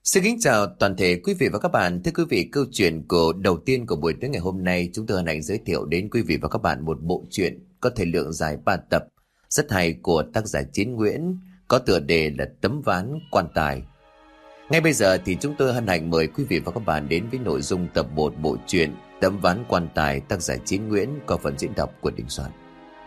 Xin kính chào toàn thể quý vị và các bạn. Thưa quý vị, câu chuyện đầu tiên của buổi tối ngày hôm nay, chúng tôi hân hạnh giới thiệu đến quý vị và các bạn một bộ truyện có thời lượng dài 3 tập rất hay của tác giả Chiến Nguyễn, có tựa đề là Tấm Ván Quan Tài. Ngay bây giờ thì chúng tôi hân hạnh mời quý vị và các bạn đến với nội dung tập 1 bộ truyện Tấm Ván Quan Tài, tác giả Chiến Nguyễn, có phần diễn đọc của Đình Soạn.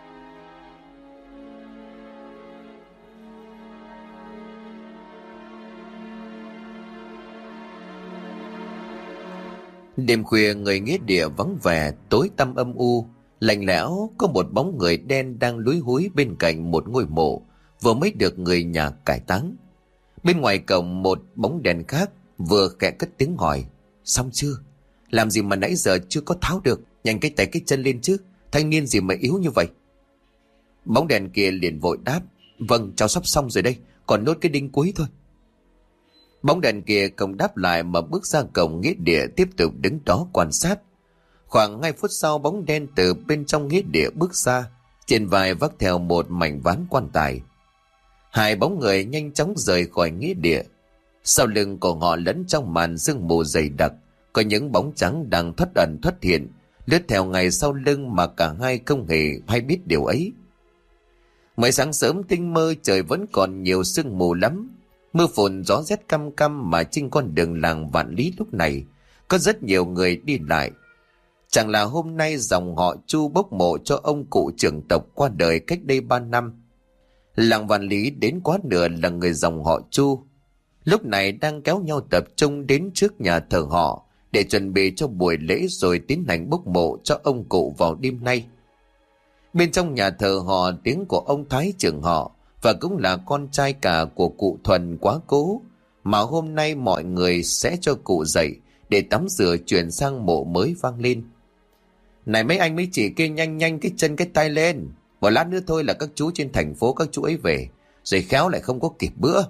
Đêm khuya người nghĩa địa vắng vẻ, tối tăm âm u, lạnh lẽo. Có một bóng người đen đang lúi húi bên cạnh một ngôi mộ vừa mới được người nhà cải táng. Bên ngoài cổng một bóng đèn khác vừa khẽ cất tiếng hỏi: "Xong chưa? Làm gì mà nãy giờ chưa có tháo được? Nhanh cái tay cái chân lên chứ, thanh niên gì mà yếu như vậy?" Bóng đèn kia liền vội đáp: "Vâng, cháu sắp xong rồi đây, còn nốt cái đinh cuối thôi." Bóng đèn kia không đáp lại mà bước ra cổng nghĩa địa, tiếp tục đứng đó quan sát. Khoảng 2 phút sau, bóng đen từ bên trong nghĩa địa bước ra, trên vai vác theo một mảnh ván quan tài. Hai bóng người nhanh chóng rời khỏi nghĩa địa. Sau lưng của họ lẫn trong màn sương mù dày đặc, có những bóng trắng đang thoát ẩn thoát hiện, lướt theo ngay sau lưng mà cả hai không hề hay biết điều ấy. Mới sáng sớm tinh mơ, trời vẫn còn nhiều sương mù lắm. Mưa phùn gió rét căm căm mà trên con đường làng Vạn Lý lúc này có rất nhiều người đi lại. Chẳng là hôm nay dòng họ Chu bốc mộ cho ông cụ trưởng tộc qua đời cách đây 3 năm. Làng Vạn Lý đến quá nửa là người dòng họ Chu lúc này đang kéo nhau tập trung đến trước nhà thờ họ để chuẩn bị cho buổi lễ rồi tiến hành bốc mộ cho ông cụ vào đêm nay. Bên trong nhà thờ họ, tiếng của ông Thái trưởng họ và cũng là con trai cả của cụ Thuần quá cố mà hôm nay mọi người sẽ cho cụ dậy để tắm rửa chuyển sang mộ mới vang lên: "Này mấy anh mấy chị kia, nhanh nhanh cái chân cái tay lên, một lát nữa thôi là các chú trên thành phố các chú ấy về, rồi khéo lại không có kịp bữa."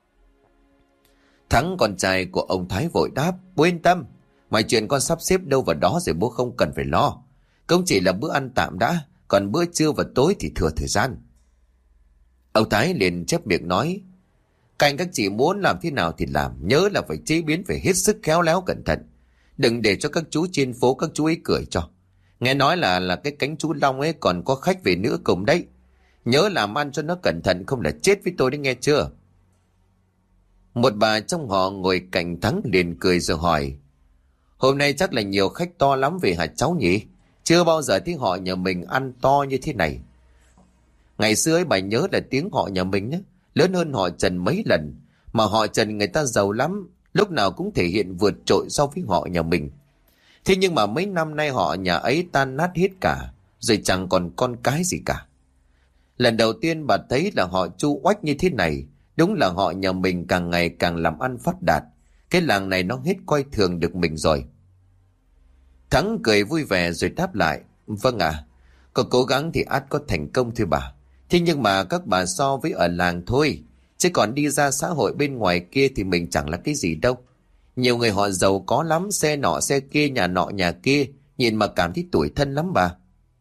Thắng, con trai của ông Thái, vội đáp: "Bố yên tâm, mọi chuyện con sắp xếp đâu vào đó rồi, bố không cần phải lo. Cũng chỉ là bữa ăn tạm đã, còn bữa trưa và tối thì thừa thời gian." Ông Thái liền chép miệng nói: các chị muốn làm thế nào thì làm, nhớ là phải chế biến phải hết sức khéo léo cẩn thận, đừng để cho các chú trên phố các chú ấy cười cho. Nghe nói là cái cánh chú Long ấy còn có khách về nữa cùng đấy, nhớ làm ăn cho nó cẩn thận, không là chết với tôi đấy, nghe chưa?" Một bà trong họ ngồi cạnh Thắng liền cười rồi hỏi: "Hôm nay chắc là nhiều khách to lắm về hả cháu nhỉ? Chưa bao giờ thấy họ nhà mình ăn to như thế này. Ngày xưa ấy bà nhớ là tiếng họ nhà mình nhé, lớn hơn họ Trần mấy lần, mà họ Trần người ta giàu lắm, lúc nào cũng thể hiện vượt trội so với họ nhà mình. Thế nhưng mà mấy năm nay họ nhà ấy tan nát hết cả, rồi chẳng còn con cái gì cả. Lần đầu tiên bà thấy là họ Chu oách như thế này, đúng là họ nhà mình càng ngày càng làm ăn phát đạt, cái làng này nó hết coi thường được mình rồi." Thắng cười vui vẻ rồi đáp lại: "Vâng ạ, có cố gắng thì ắt có thành công thôi bà. Thế nhưng mà các bà so với ở làng thôi, chứ còn đi ra xã hội bên ngoài kia thì mình chẳng là cái gì đâu. Nhiều người họ giàu có lắm, xe nọ xe kia, nhà nọ nhà kia, nhìn mà cảm thấy tủi thân lắm bà."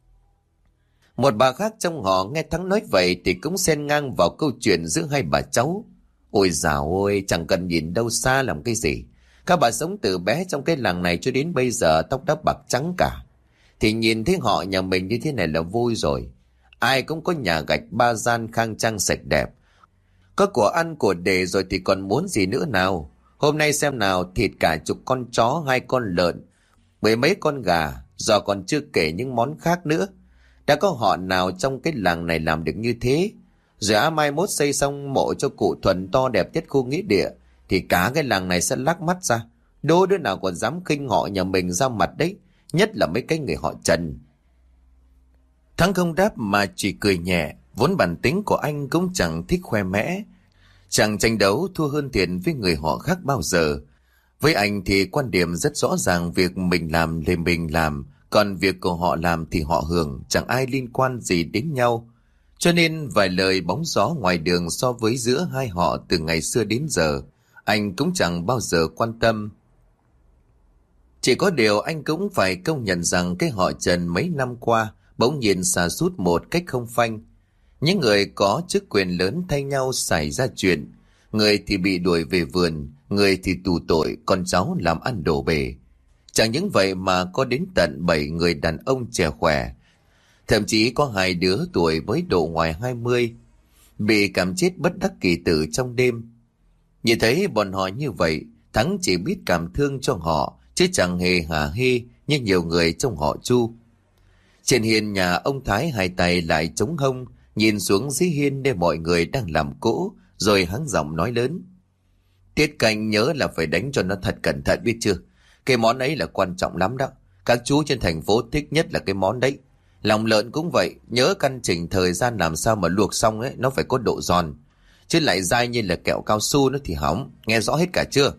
Một bà khác trong họ nghe Thắng nói vậy thì cũng xen ngang vào câu chuyện giữa hai bà cháu: "Ôi dào ôi, chẳng cần nhìn đâu xa làm cái gì. Các bà sống từ bé trong cái làng này cho đến bây giờ tóc đã bạc trắng cả. Thì nhìn thấy họ nhà mình như thế này là vui rồi. Ai cũng có nhà gạch 3 gian khang trang sạch đẹp, có của ăn của để rồi thì còn muốn gì nữa nào. Hôm nay xem nào, thịt cả chục con chó, 2 con lợn, 10 mấy con gà, giờ còn chưa kể những món khác nữa. Đã có họ nào trong cái làng này làm được như thế. Rồi mai mốt xây xong mộ cho cụ Thuần to đẹp nhất khu nghĩa địa thì cả cái làng này sẽ lắc mắt ra. Đố đứa nào còn dám khinh họ nhà mình ra mặt đấy, nhất là mấy cái người họ Trần." Thắng không đáp mà chỉ cười nhẹ, vốn bản tính của anh cũng chẳng thích khoe mẽ, chẳng tranh đấu thua hơn thiệt với người họ khác bao giờ. Với anh thì quan điểm rất rõ ràng, việc mình làm thì mình làm, còn việc của họ làm thì họ hưởng, chẳng ai liên quan gì đến nhau. Cho nên vài lời bóng gió ngoài đường so với giữa hai họ từ ngày xưa đến giờ, anh cũng chẳng bao giờ quan tâm. Chỉ có điều anh cũng phải công nhận rằng cái họ Trần mấy năm qua bỗng nhiên sa sút một cách không phanh. Những người có chức quyền lớn thay nhau xảy ra chuyện, người thì bị đuổi về vườn, người thì tù tội, con cháu làm ăn đổ bể. Chẳng những vậy mà có đến tận 7 người đàn ông trẻ khỏe, thậm chí có 2 đứa tuổi mới độ ngoài 20, bị cảm chết bất đắc kỳ tử trong đêm. Nhìn thấy bọn họ như vậy, Thắng chỉ biết cảm thương cho họ, chứ chẳng hề hả hê như nhiều người trong họ Chu. Trên hiên nhà ông Thái 2 tay lại chống hông, nhìn xuống dưới hiên nơi mọi người đang làm cỗ, rồi hắng giọng nói lớn: Tiết Canh nhớ là phải đánh cho nó thật cẩn thận, biết chưa? Cái món ấy là quan trọng lắm đó. Các chú trên thành phố thích nhất là cái món đấy. Lòng lợn cũng vậy, nhớ căn chỉnh thời gian làm sao mà luộc xong ấy, nó phải có độ giòn. Chứ lại dai như là kẹo cao su nữa thì hỏng, nghe rõ hết cả chưa?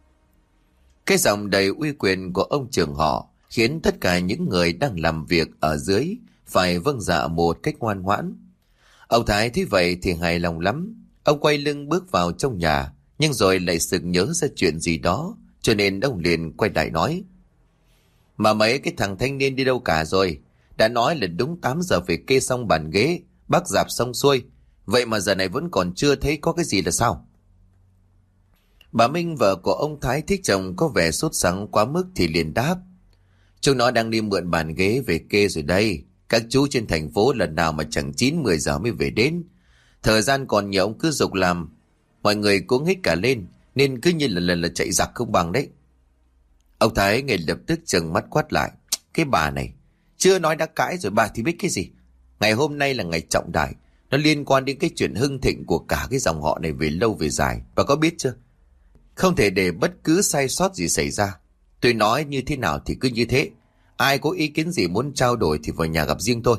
Cái giọng đầy uy quyền của ông trưởng họ khiến tất cả những người đang làm việc ở dưới phải vâng dạ một cách ngoan ngoãn. Ông Thái thấy vậy thì hài lòng lắm. Ông quay lưng bước vào trong nhà, nhưng rồi lại sực nhớ ra chuyện gì đó, cho nên ông liền quay lại nói: Mà mấy cái thằng thanh niên đi đâu cả rồi? Đã nói là đúng 8 giờ phải kê xong bàn ghế, bắc rạp xong xuôi. Vậy mà giờ này vẫn còn chưa thấy có cái gì là sao? Bà Minh, vợ của ông Thái, thích chồng có vẻ sốt sắng quá mức thì liền đáp: Chúng nó đang đi mượn bàn ghế về kê rồi đây. Các chú trên thành phố lần nào mà chẳng 9-10 giờ mới về đến. Thời gian còn nhiều ông cứ giục làm. Mọi người cuống hít cả lên, nên cứ như là chạy giặc không bằng đấy. Ông Thái ngay lập tức trừng mắt quát lại: Cái bà này, chưa nói đã cãi rồi, bà thì biết cái gì? Ngày hôm nay là ngày trọng đại, nó liên quan đến cái chuyện hưng thịnh của cả cái dòng họ này về lâu về dài. Bà có biết chưa? Không thể để bất cứ sai sót gì xảy ra. Tôi nói như thế nào thì cứ như thế. Ai có ý kiến gì muốn trao đổi thì vào nhà gặp riêng thôi.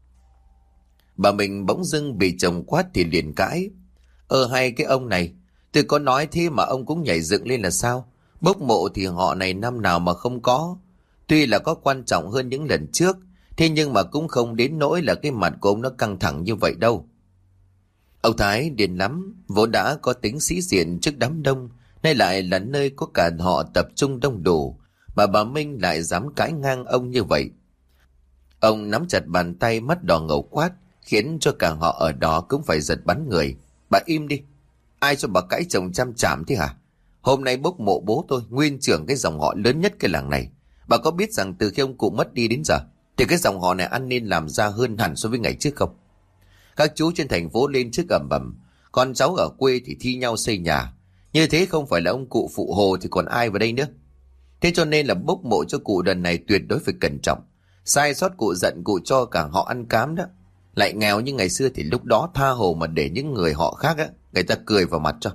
Bà mình bỗng dưng bị chồng quát thì liền cãi: Hay cái ông này, tôi có nói thế mà ông cũng nhảy dựng lên là sao? Bốc mộ thì họ này năm nào mà không có. Tuy là có quan trọng hơn những lần trước, thế nhưng mà cũng không đến nỗi là cái mặt của ông nó căng thẳng như vậy đâu. Ông Thái điên lắm, vốn đã có tính sĩ diện trước đám đông, nay lại là nơi có cả họ tập trung đông đủ, mà bà Minh lại dám cãi ngang ông như vậy. Ông nắm chặt bàn tay, mắt đỏ ngầu quát, khiến cho cả họ ở đó cũng phải giật bắn người: Bà im đi! Ai cho bà cãi chồng chăm chảm thế hả? Hôm nay bốc mộ bố tôi, nguyên trưởng cái dòng họ lớn nhất cái làng này. Bà có biết rằng từ khi ông cụ mất đi đến giờ thì cái dòng họ này ăn nên làm ra hơn hẳn so với ngày trước không? Các chú trên thành phố lên trước ầm ầm, con cháu ở quê thì thi nhau xây nhà. Như thế không phải là ông cụ phụ hồ thì còn ai vào đây nữa. Thế cho nên là bốc mộ cho cụ lần này tuyệt đối phải cẩn trọng. Sai sót cụ giận cụ cho cả họ ăn cám đó. Lại nghèo như ngày xưa thì lúc đó tha hồ mà để những người họ khác á, người ta cười vào mặt cho.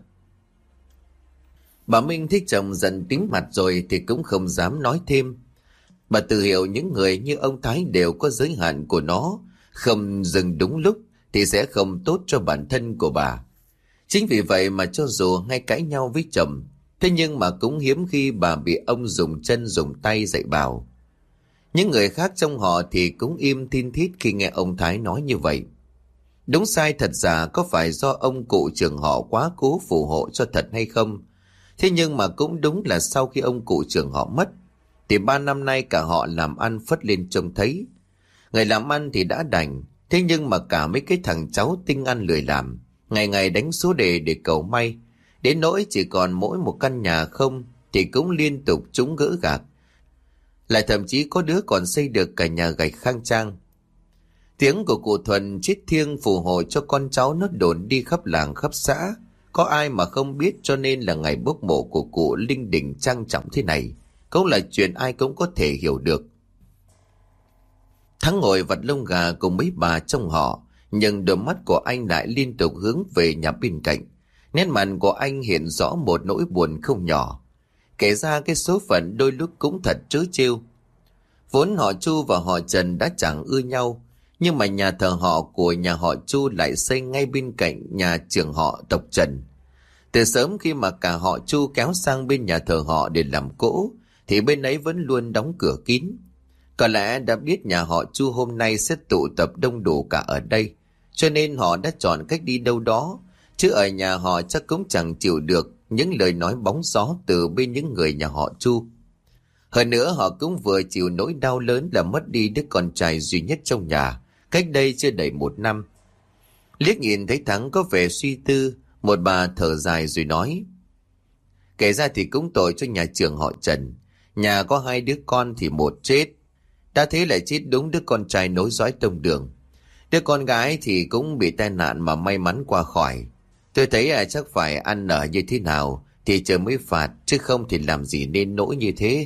Bà Minh thích chồng giận tím mặt rồi thì cũng không dám nói thêm. Bà tự hiểu những người như ông Thái đều có giới hạn của nó, không dừng đúng lúc thì sẽ không tốt cho bản thân của bà. Chính vì vậy mà cho dù hay cãi nhau với chồng, thế nhưng mà cũng hiếm khi bà bị ông dùng chân dùng tay dạy bảo. Những người khác trong họ thì cũng im thin thít khi nghe ông Thái nói như vậy. Đúng sai thật giả có phải do ông cụ trưởng họ quá cố phù hộ cho thật hay không? Thế nhưng mà cũng đúng là sau khi ông cụ trưởng họ mất, thì 3 năm nay cả họ làm ăn phất lên trông thấy. Người làm ăn thì đã đành, thế nhưng mà cả mấy cái thằng cháu tinh ăn lười làm, ngày ngày đánh số đề để cầu may, đến nỗi chỉ còn mỗi một căn nhà không thì cũng liên tục trúng gỡ gạc. Lại thậm chí có đứa còn xây được cả nhà gạch khang trang. Tiếng của cụ Thuần chít thiêng phù hộ cho con cháu nó đồn đi khắp làng khắp xã. Có ai mà không biết, cho nên là ngày bốc mộ của cụ linh đình trang trọng thế này cũng là chuyện ai cũng có thể hiểu được. Thắng ngồi vặt lông gà cùng mấy bà trong họ, nhưng đôi mắt của anh lại liên tục hướng về nhà bên cạnh. Nét mặt của anh hiện rõ một nỗi buồn không nhỏ. Kể ra cái số phận đôi lúc cũng thật trớ trêu. Vốn họ Chu và họ Trần đã chẳng ưa nhau, nhưng mà nhà thờ họ của nhà họ Chu lại xây ngay bên cạnh nhà trưởng họ tộc Trần. Từ sớm khi mà cả họ Chu kéo sang bên nhà thờ họ để làm cỗ, thì bên ấy vẫn luôn đóng cửa kín. Có lẽ đã biết nhà họ Chu hôm nay sẽ tụ tập đông đủ cả ở đây, cho nên họ đã chọn cách đi đâu đó, chứ ở nhà họ chắc cũng chẳng chịu được những lời nói bóng gió từ bên những người nhà họ Chu. Hơn nữa họ cũng vừa chịu nỗi đau lớn là mất đi đứa con trai duy nhất trong nhà, cách đây chưa đầy 1 năm. Liếc nhìn thấy Thắng có vẻ suy tư, một bà thở dài rồi nói: Kể ra thì cũng tội cho nhà trưởng họ Trần. Nhà có 2 đứa con thì một chết, đã thế lại chết đúng đứa con trai nối dõi tông đường. Đứa con gái thì cũng bị tai nạn mà may mắn qua khỏi. Tôi thấy chắc phải ăn nở như thế nào thì trời mới phạt, chứ không thì làm gì nên nỗi như thế.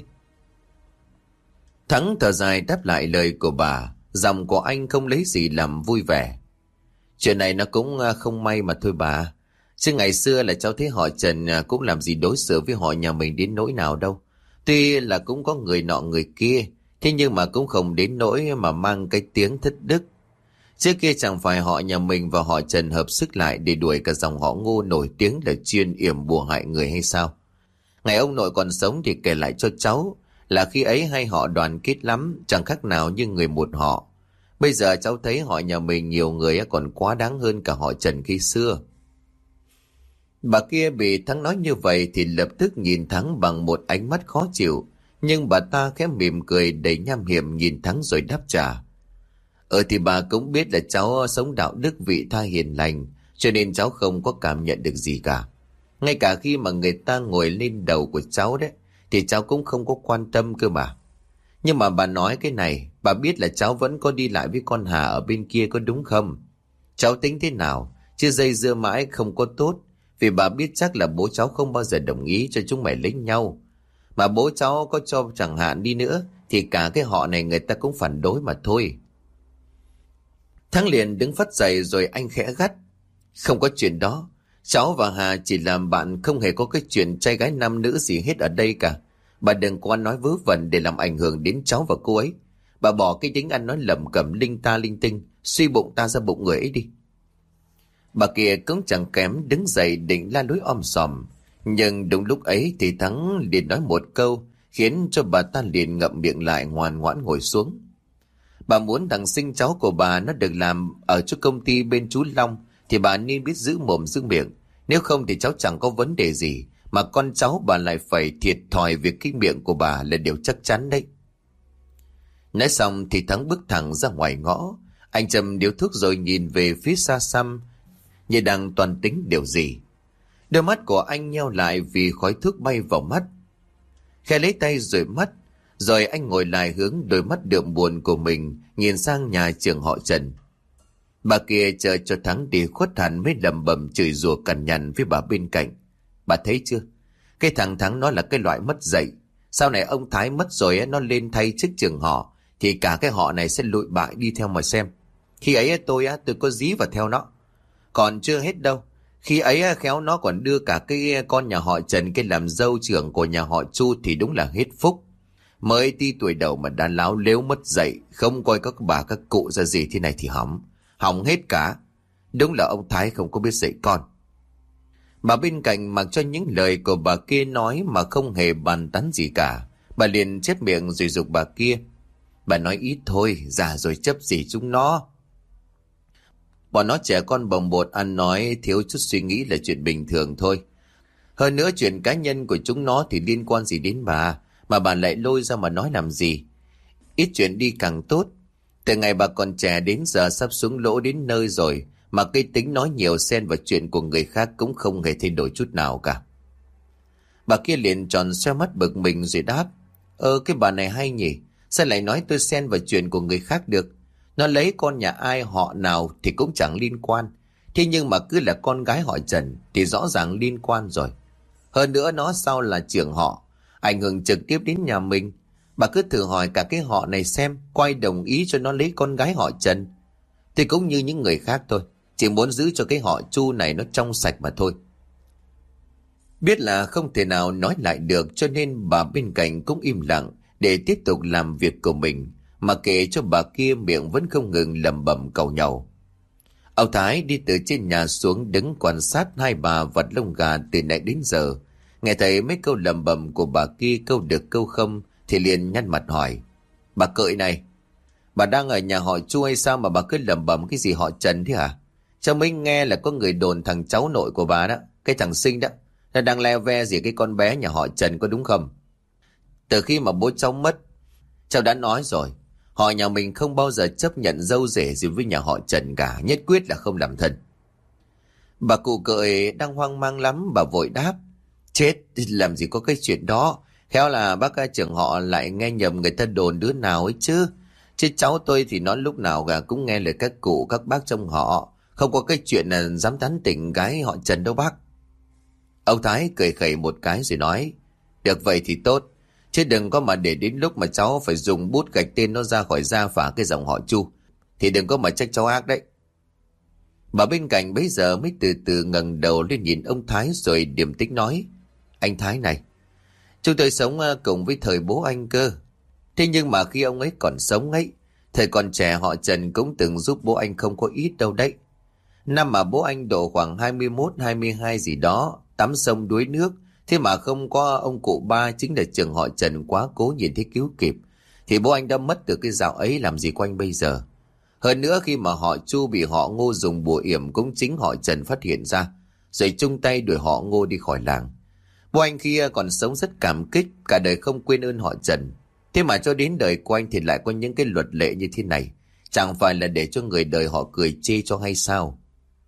Thắng thở dài đáp lại lời của bà, giọng của anh không lấy gì làm vui vẻ. Chuyện này nó cũng không may mà thôi bà. Chứ ngày xưa là cháu thấy họ Trần cũng làm gì đối xử với họ nhà mình đến nỗi nào đâu. Tuy là cũng có người nọ người kia, thế nhưng mà cũng không đến nỗi mà mang cái tiếng thất đức. Trước kia chẳng phải họ nhà mình và họ Trần hợp sức lại để đuổi cả dòng họ Ngô nổi tiếng là chuyên yểm bùa hại người hay sao? Ngày ông nội còn sống thì kể lại cho cháu là khi ấy hai họ đoàn kết lắm, chẳng khác nào như người một họ. Bây giờ cháu thấy họ nhà mình nhiều người còn quá đáng hơn cả họ Trần khi xưa. Bà kia bị Thắng nói như vậy thì lập tức nhìn Thắng bằng một ánh mắt khó chịu, nhưng bà ta khẽ mỉm cười đầy nham hiểm nhìn Thắng rồi đáp trả. Thì bà cũng biết là cháu sống đạo đức vị tha hiền lành, cho nên cháu không có cảm nhận được gì cả. Ngay cả khi mà người ta ngồi lên đầu của cháu đấy, thì cháu cũng không có quan tâm cơ mà. Nhưng mà bà nói cái này, bà biết là cháu vẫn có đi lại với con Hà ở bên kia có đúng không? Cháu tính thế nào, chứ dây dưa mãi không có tốt, vì bà biết chắc là bố cháu không bao giờ đồng ý cho chúng mày lấy nhau. Mà bố cháu có cho chẳng hạn đi nữa, thì cả cái họ này người ta cũng phản đối mà thôi. Thắng liền đứng phắt dậy rồi anh khẽ gắt. Không có chuyện đó. Cháu và Hà chỉ làm bạn, không hề có cái chuyện trai gái nam nữ gì hết ở đây cả. Bà đừng có nói vớ vẩn để làm ảnh hưởng đến cháu và cô ấy. Bà bỏ cái tính ăn nói lẩm cẩm linh ta linh tinh, suy bụng ta ra bụng người ấy đi. Bà kia cũng chẳng kém đứng dậy định la lối om sòm. Nhưng đúng lúc ấy thì Thắng liền nói một câu khiến cho bà ta liền ngậm miệng lại, ngoan ngoãn ngồi xuống. Bà muốn thằng sinh cháu của bà nó được làm ở chỗ công ty bên chú Long thì bà nên biết giữ mồm giữ miệng. Nếu không thì cháu chẳng có vấn đề gì, mà con cháu bà lại phải thiệt thòi việc cái miệng của bà là điều chắc chắn đấy. Nói xong thì Thắng bước thẳng ra ngoài ngõ. Anh châm điếu thuốc rồi nhìn về phía xa xăm như đang toàn tính điều gì. Đôi mắt của anh nheo lại vì khói thuốc bay vào mắt. Khẽ lấy tay rồi mắt, rồi anh ngồi lại hướng đôi mắt đượm buồn của mình nhìn sang nhà trưởng họ Trần. Bà kia chờ cho Thắng đi khuất hẳn mới lầm bầm chửi rủa cằn nhằn với bà bên cạnh. Bà thấy chưa? Cái thằng Thắng nó là cái loại mất dạy. Sau này ông Thái mất rồi nó lên thay chức trưởng họ thì cả cái họ này sẽ lụi bại đi theo mà xem. Khi ấy tôi có dí vào theo nó. Còn chưa hết đâu. Khi ấy khéo nó còn đưa cả cái con nhà họ Trần cái làm dâu trưởng của nhà họ Chu thì đúng là hết phúc. Mới ti tuổi đầu mà đã láo lếu mất dạy, không coi các bà các cụ ra gì thế này thì hỏng hết cả. Đúng là ông Thái không có biết dạy con. Bà bên cạnh mặc cho những lời của bà kia nói mà không hề bàn tán gì cả. Bà liền chép miệng rồi giục bà kia. Bà nói ít thôi, già rồi chấp gì chúng nó. Bọn nó trẻ con bồng bột, ăn nói thiếu chút suy nghĩ là chuyện bình thường thôi. Hơn nữa chuyện cá nhân của chúng nó thì liên quan gì đến bà, mà bà lại lôi ra mà nói làm gì. Ít chuyện đi càng tốt. Từ ngày bà còn trẻ đến giờ sắp xuống lỗ đến nơi rồi, mà cái tính nói nhiều xen vào chuyện của người khác cũng không hề thay đổi chút nào cả. Bà kia liền tròn xoe mắt bực mình rồi đáp. Cái bà này hay nhỉ, sao lại nói tôi xen vào chuyện của người khác được. Nó lấy con nhà ai họ nào thì cũng chẳng liên quan. Thế nhưng mà cứ là con gái họ Trần thì rõ ràng liên quan rồi. Hơn nữa nó sao là trưởng họ, ảnh hưởng trực tiếp đến nhà mình. Bà cứ thử hỏi cả cái họ này xem, có ai đồng ý cho nó lấy con gái họ Trần. Thì cũng như những người khác thôi, chỉ muốn giữ cho cái họ Chu này nó trong sạch mà thôi. Biết là không thể nào nói lại được, cho nên bà bên cạnh cũng im lặng để tiếp tục làm việc của mình, mà kể cho bà kia miệng vẫn không ngừng lẩm bẩm cầu nhau. Ông Thái đi từ trên nhà xuống đứng quan sát hai bà vặt lông gà từ nãy đến giờ. Nghe thấy mấy câu lẩm bẩm của bà kia câu được câu không thì liền nhăn mặt hỏi. Bà cợi này, bà đang ở nhà họ Chu hay sao mà bà cứ lẩm bẩm cái gì họ Trần thế hả? Cháu mới nghe là có người đồn thằng cháu nội của bà đó, cái thằng Sinh đó, nó đang le ve gì cái con bé nhà họ Trần có đúng không? Từ khi mà bố cháu mất, cháu đã nói rồi, họ nhà mình không bao giờ chấp nhận dâu rể gì với nhà họ Trần cả, nhất quyết là không làm thân. Bà cụ cợi đang hoang mang lắm, bà vội đáp. Chết, làm gì có cái chuyện đó. Khéo là bác trưởng họ lại nghe nhầm người ta đồn đứa nào ấy chứ. Chứ cháu tôi thì nó lúc nào cũng nghe lời các cụ các bác trong họ. Không có cái chuyện là dám tán tỉnh gái họ Trần đâu bác. Ông Thái cười khẩy một cái rồi nói, được vậy thì tốt. Chứ đừng có mà để đến lúc mà cháu phải dùng bút gạch tên nó ra khỏi gia phả cái dòng họ Chu. Thì đừng có mà trách cháu ác đấy. Bà bên cạnh bấy giờ mới từ từ ngẩng đầu lên nhìn ông Thái rồi điềm tĩnh nói, anh Thái này, chúng tôi sống cùng với thời bố anh cơ. Thế nhưng mà khi ông ấy còn sống ấy, thời còn trẻ họ Trần cũng từng giúp bố anh không có ít đâu đấy. Năm mà bố anh độ khoảng 21, 22 gì đó, tắm sông đuối nước, thế mà không có ông cụ ba chính là trường họ Trần quá cố nhìn thấy cứu kịp, thì bố anh đã mất từ cái dạo ấy làm gì có anh bây giờ. Hơn nữa khi mà họ Chu bị họ Ngô dùng bùa yểm cũng chính họ Trần phát hiện ra, rồi chung tay đuổi họ Ngô đi khỏi làng. Bố anh kia còn sống rất cảm kích, cả đời không quên ơn họ Trần. Thế mà cho đến đời của anh thì lại có những cái luật lệ như thế này. Chẳng phải là để cho người đời họ cười chê cho hay sao?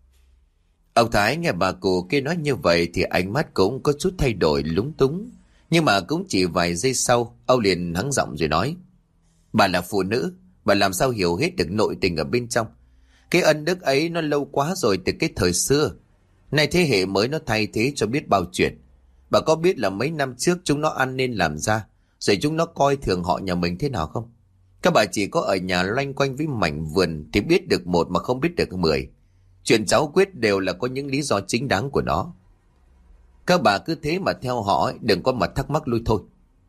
Ông Thái nghe bà cụ kia nói như vậy thì ánh mắt cũng có chút thay đổi lúng túng. Nhưng mà cũng chỉ vài giây sau, ông liền hắng giọng rồi nói, bà là phụ nữ, bà làm sao hiểu hết được nội tình ở bên trong. Cái ân đức ấy nó lâu quá rồi, từ cái thời xưa. Nay thế hệ mới nó thay thế cho biết bao chuyện. Bà có biết là mấy năm trước chúng nó ăn nên làm ra, rồi chúng nó coi thường họ nhà mình thế nào không? Các bà chỉ có ở nhà loanh quanh với mảnh vườn thì biết được một mà không biết được 10. Chuyện cháu quyết đều là có những lý do chính đáng của nó. Các bà cứ thế mà theo họ ấy, đừng có mà thắc mắc lui thôi.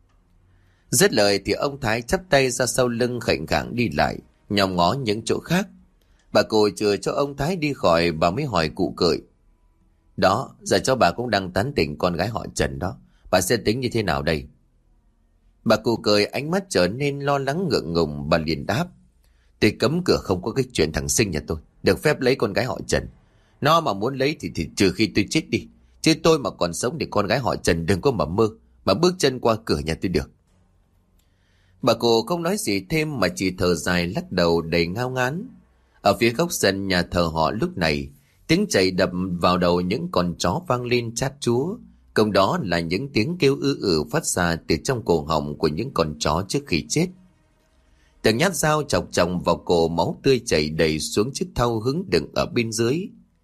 Dứt lời thì ông Thái chắp tay ra sau lưng khệnh khạng đi lại, nhòm ngó những chỗ khác. Bà cụ chừa cho ông Thái đi khỏi, bà mới hỏi cụ cười, đó, giờ cho bà cũng đang tán tỉnh con gái họ Trần đó, bà sẽ tính như thế nào đây? Bà cụ cười, ánh mắt trở nên lo lắng ngượng ngùng. Bà liền đáp, tôi cấm cửa không có cái chuyện thằng Sinh nhà tôi được phép lấy con gái họ Trần. Nó mà muốn lấy thì trừ khi tôi chết đi, chứ tôi mà còn sống thì con gái họ Trần đừng có mà mơ mà bước chân qua cửa nhà tôi được. Bà cụ không nói gì thêm mà chỉ thở dài lắc đầu đầy ngao ngán. Ở phía góc sân nhà thờ họ lúc này, tiếng chạy đập vào đầu những con chó vang lên chát chúa. Cùng đó là những tiếng kêu phát ra từ trong cổ họng của những con chó trước khi chết. Từng nhát dao chọc chồng vào cổ, máu tươi chảy đầy xuống chiếc thau hứng đựng ở bên dưới.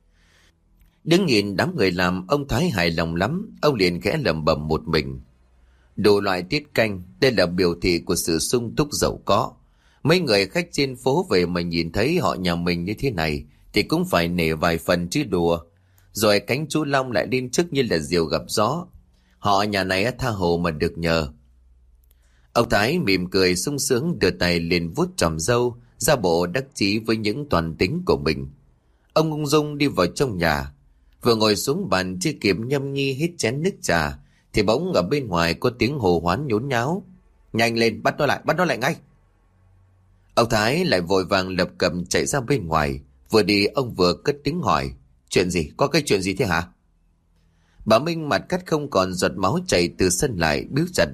Đứng nhìn đám người làm, ông Thái hài lòng lắm. Ông liền khẽ lẩm bẩm một mình, đủ loại tiết canh, đây là biểu thị của sự sung túc giàu có. Mấy người khách trên phố về mà nhìn thấy họ nhà mình như thế này thì cũng phải nể vài phần chứ đùa. Rồi cánh chú Long lại lên trước như là diều gặp gió. Họ nhà này tha hồ mà được nhờ. Ông Thái mỉm cười sung sướng, đưa tay lên vuốt chòm râu, ra bộ đắc chí với những toàn tính của mình. Ông ung dung đi vào trong nhà. Vừa ngồi xuống bàn chưa kịp nhâm nhi hít chén nước trà thì bỗng ở bên ngoài có tiếng hô hoán nhốn nháo, nhanh lên, bắt nó lại ngay. Ông Thái lại vội vàng lập cập chạy ra bên ngoài. Vừa đi ông vừa cất tiếng hỏi, chuyện gì, có cái chuyện gì thế hả? Bà Minh mặt cắt không còn giọt máu chảy từ sân lại, biếu chặt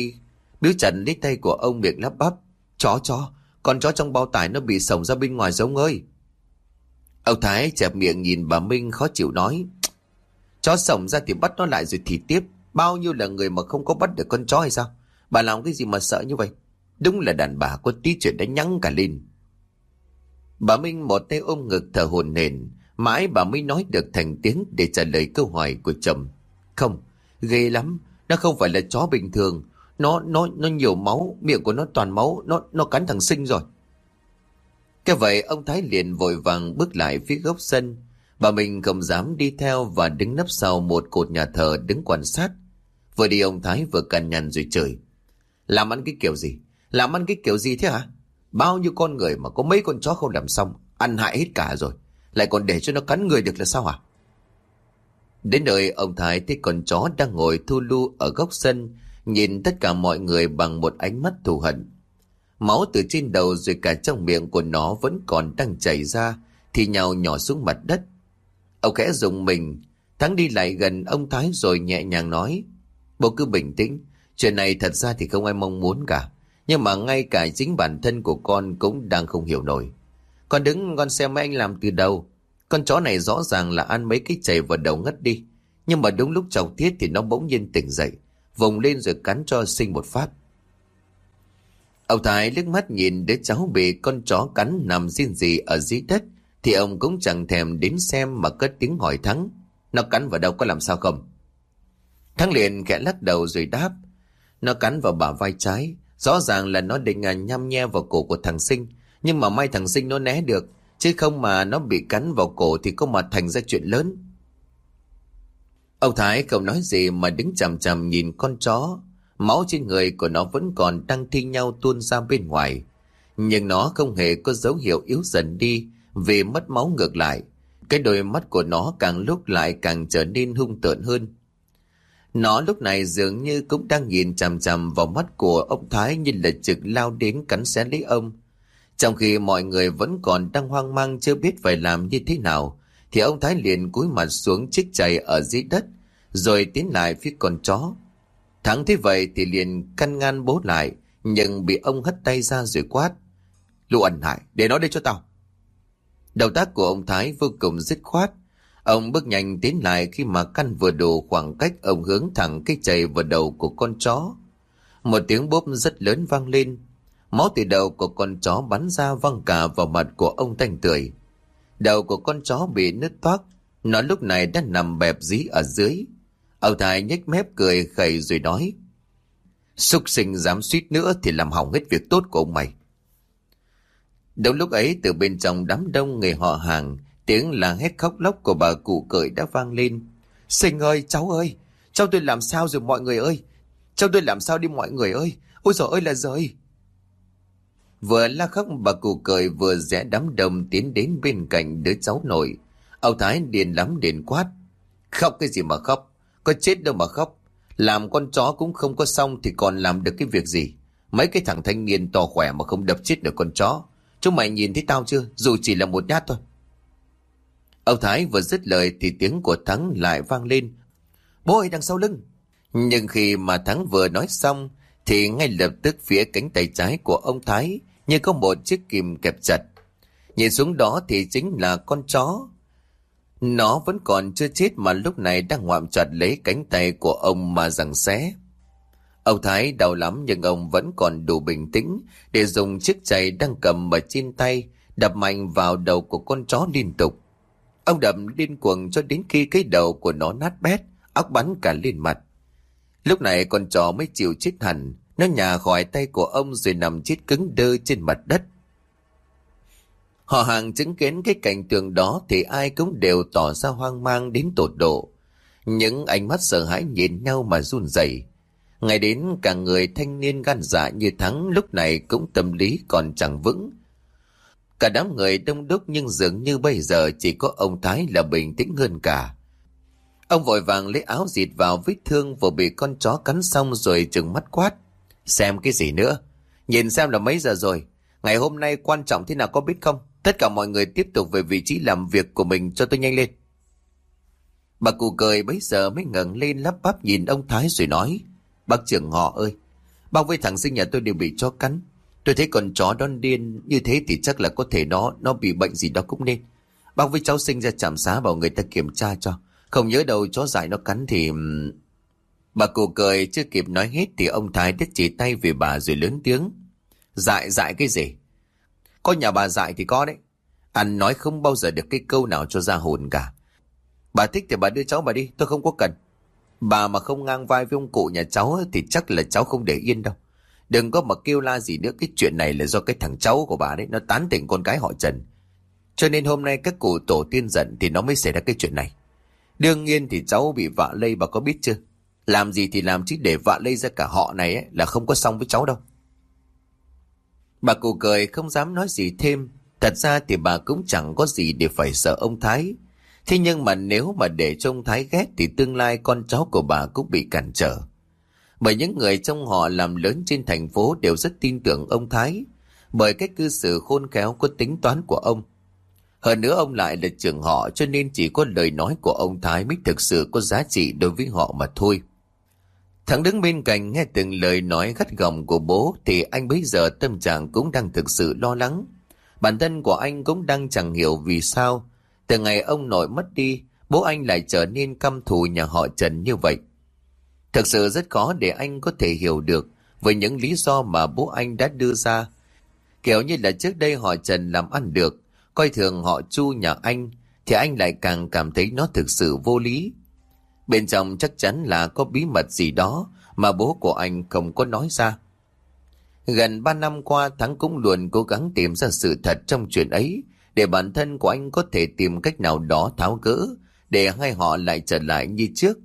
lấy tay của ông, miệng lắp bắp, chó, con chó trong bao tải nó bị xổng ra bên ngoài rồi ông ơi. Ông Thái chẹp miệng nhìn bà Minh khó chịu nói, chó xổng ra thì bắt nó lại rồi thì tiếp. Bao nhiêu là người mà không có bắt được con chó hay sao? Bà làm cái gì mà sợ như vậy? Đúng là đàn bà có tí chuyện đã nhăng cả lên. Bà Minh một tay ôm ngực thở hổn hển, mãi bà mới nói được thành tiếng để trả lời câu hỏi của chồng. Không, ghê lắm, nó không phải là chó bình thường, nó nhiều máu, miệng của nó toàn máu, nó cắn thằng Sinh rồi. Cái vậy ông Thái liền vội vàng bước lại phía góc sân. Bà mình không dám đi theo và đứng nấp sau một cột nhà thờ đứng quan sát. Vừa đi ông Thái vừa cằn nhằn rồi chửi, làm ăn cái kiểu gì? Làm ăn cái kiểu gì thế hả? Bao nhiêu con người mà có mấy con chó không làm xong, ăn hại hết cả rồi, lại còn để cho nó cắn người được là sao hả? Đến nơi ông Thái thấy con chó đang ngồi thu lu ở góc sân, nhìn tất cả mọi người bằng một ánh mắt thù hận. Máu từ trên đầu rồi cả trong miệng của nó vẫn còn đang chảy ra thì nhào nhỏ xuống mặt đất. Ông khẽ dùng mình, Thắng đi lại gần ông Thái rồi nhẹ nhàng nói, bố cứ bình tĩnh, chuyện này thật ra thì không ai mong muốn cả. Nhưng mà ngay cả chính bản thân của con cũng đang không hiểu nổi. Con đứng con xem mấy anh làm từ đầu. Con chó này rõ ràng là ăn mấy cái chày vào đầu ngất đi. Nhưng mà đúng lúc chọc tiết thì nó bỗng nhiên tỉnh dậy, vùng lên rồi cắn cho Sinh một phát. Ông Thái liếc mắt nhìn đứa cháu bị con chó cắn nằm riêng rỉ ở dưới đất, thì ông cũng chẳng thèm đến xem mà cất tiếng hỏi Thắng: Nó cắn vào đâu, có làm sao không? Thắng liền khẽ lắc đầu rồi đáp: Nó cắn vào bả vai trái. Rõ ràng là nó định nhăm nhe vào cổ của thằng Sinh, nhưng mà may thằng Sinh nó né được, chứ không mà nó bị cắn vào cổ thì có mà thành ra chuyện lớn. Ông Thái không nói gì mà đứng chằm chằm nhìn con chó. Máu trên người của nó vẫn còn đang thi nhau tuôn ra bên ngoài, nhưng nó không hề có dấu hiệu yếu dần đi vì mất máu. Ngược lại, cái đôi mắt của nó càng lúc lại càng trở nên hung tợn hơn. Nó lúc này dường như cũng đang nhìn chằm chằm vào mắt của ông Thái như là trực lao đến cắn xé lấy ông. Trong khi mọi người vẫn còn đang hoang mang chưa biết phải làm như thế nào, thì ông Thái liền cúi mặt xuống chiếc chày ở dưới đất, rồi tiến lại phía con chó. Thắng thế vậy thì liền căn ngăn bố lại, nhưng bị ông hất tay ra rồi quát: Lũ ẩn hại, để nó đây cho tao. Động tác của ông Thái vô cùng dứt khoát. Ông bước nhanh tiến lại, khi mà căn vừa đủ khoảng cách, ông hướng thẳng cái chày vào đầu của con chó. Một tiếng bốp rất lớn vang lên. Máu từ đầu của con chó bắn ra văng cả vào mặt của ông Thanh Tươi. Đầu của con chó bị nứt toác, nó lúc này đã nằm bẹp dí ở dưới. Ông Thái nhếch mép cười khẩy rồi nói: Súc sinh dám suýt nữa thì làm hỏng hết việc tốt của ông mày. Đúng lúc ấy, từ bên trong đám đông người họ hàng, tiếng là hét khóc lóc của bà cụ Cởi đã vang lên. Sinh ơi, cháu tôi làm sao rồi mọi người ơi? Cháu tôi làm sao đi mọi người ơi? Ôi giời ơi là giời! Vừa la khóc, bà cụ Cởi vừa rẽ đám đông tiến đến bên cạnh đứa cháu nội. Ông Thái điên lắm điên quát: Khóc cái gì mà khóc? Có chết đâu mà khóc. Làm con chó cũng không có xong thì còn làm được cái việc gì? Mấy cái thằng thanh niên to khỏe mà không đập chết được con chó. Chúng mày nhìn thấy tao chưa? Dù chỉ là một nhát thôi. Ông Thái vừa dứt lời thì tiếng của Thắng lại vang lên: Bố ơi, đằng sau lưng! Nhưng khi mà Thắng vừa nói xong thì ngay lập tức phía cánh tay trái của ông Thái như có một chiếc kìm kẹp chặt. Nhìn xuống đó thì chính là con chó. Nó vẫn còn chưa chết mà lúc này đang ngoạm chặt lấy cánh tay của ông mà giằng xé. Ông Thái đau lắm, nhưng ông vẫn còn đủ bình tĩnh để dùng chiếc chày đang cầm ở trên tay đập mạnh vào đầu của con chó liên tục. Ông đập điên cuồng cho đến khi cái đầu của nó nát bét, óc bắn cả lên mặt. Lúc này con chó mới chịu chết hẳn. Nó nhả khỏi tay của ông rồi nằm chết cứng đơ trên mặt đất. Họ hàng chứng kiến cái cảnh tượng đó thì ai cũng đều tỏ ra hoang mang đến tột độ. Những ánh mắt sợ hãi nhìn nhau mà run rẩy. Ngay đến cả người thanh niên gan dạ như Thắng lúc này cũng tâm lý còn chẳng vững. Cả đám người đông đúc, nhưng dường như bây giờ chỉ có ông Thái là bình tĩnh hơn cả. Ông vội vàng lấy áo dịt vào vết thương vừa bị con chó cắn xong rồi trừng mắt quát: Xem cái gì nữa? Nhìn xem là mấy giờ rồi? Ngày hôm nay quan trọng thế nào có biết không? Tất cả mọi người tiếp tục về vị trí làm việc của mình cho tôi nhanh lên. Bà cụ Cười bấy giờ mới ngẩng lên lắp bắp nhìn ông Thái rồi nói: Bác trưởng họ ơi, bác với thằng Sinh nhà tôi đều bị chó cắn. Tôi thấy con chó đó điên như thế thì chắc là có thể nó bị bệnh gì đó cũng nên. Bác với cháu Sinh ra trạm xá bảo người ta kiểm tra cho. Không nhớ đâu chó dại nó cắn thì... Bà cụ Cười chưa kịp nói hết thì ông Thái đã chỉ tay về bà rồi lớn tiếng: Dại cái gì? Có nhà bà dại thì có đấy. Anh nói không bao giờ được cái câu nào cho ra hồn cả. Bà thích thì bà đưa cháu bà đi, tôi không có cần. Bà mà không ngang vai với ông cụ nhà cháu thì chắc là cháu không để yên đâu. Đừng có mà kêu la gì nữa. Cái chuyện này là do cái thằng cháu của bà đấy, nó tán tỉnh con cái họ Trần. Cho nên hôm nay các cụ tổ tiên giận thì nó mới xảy ra cái chuyện này. Đương nhiên thì cháu bị vạ lây, bà có biết chưa? Làm gì thì làm chứ để vạ lây ra cả họ này ấy, là không có xong với cháu đâu. Bà cụ Cười không dám nói gì thêm. Thật ra thì bà cũng chẳng có gì để phải sợ ông Thái. Thế nhưng mà nếu mà để cho ông Thái ghét thì tương lai con cháu của bà cũng bị cản trở. Bởi những người trong họ làm lớn trên thành phố đều rất tin tưởng ông Thái, bởi cách cư xử khôn khéo có tính toán của ông. Hơn nữa ông lại là trưởng họ, cho nên chỉ có lời nói của ông Thái mới thực sự có giá trị đối với họ mà thôi. Thằng đứng bên cạnh nghe từng lời nói gắt gỏng của bố thì anh bấy giờ tâm trạng cũng đang thực sự lo lắng. Bản thân của anh cũng đang chẳng hiểu vì sao từ ngày ông nội mất đi bố anh lại trở nên căm thù nhà họ Trần như vậy. Thực sự rất khó để anh có thể hiểu được với những lý do mà bố anh đã đưa ra. Kiểu như là trước đây họ Trần làm ăn được, coi thường họ Chu nhà anh, thì anh lại càng cảm thấy nó thực sự vô lý. Bên trong chắc chắn là có bí mật gì đó mà bố của anh không có nói ra. Gần 3 năm qua, Thắng cũng luôn cố gắng tìm ra sự thật trong chuyện ấy, để bản thân của anh có thể tìm cách nào đó tháo gỡ, để hai họ lại trở lại như trước.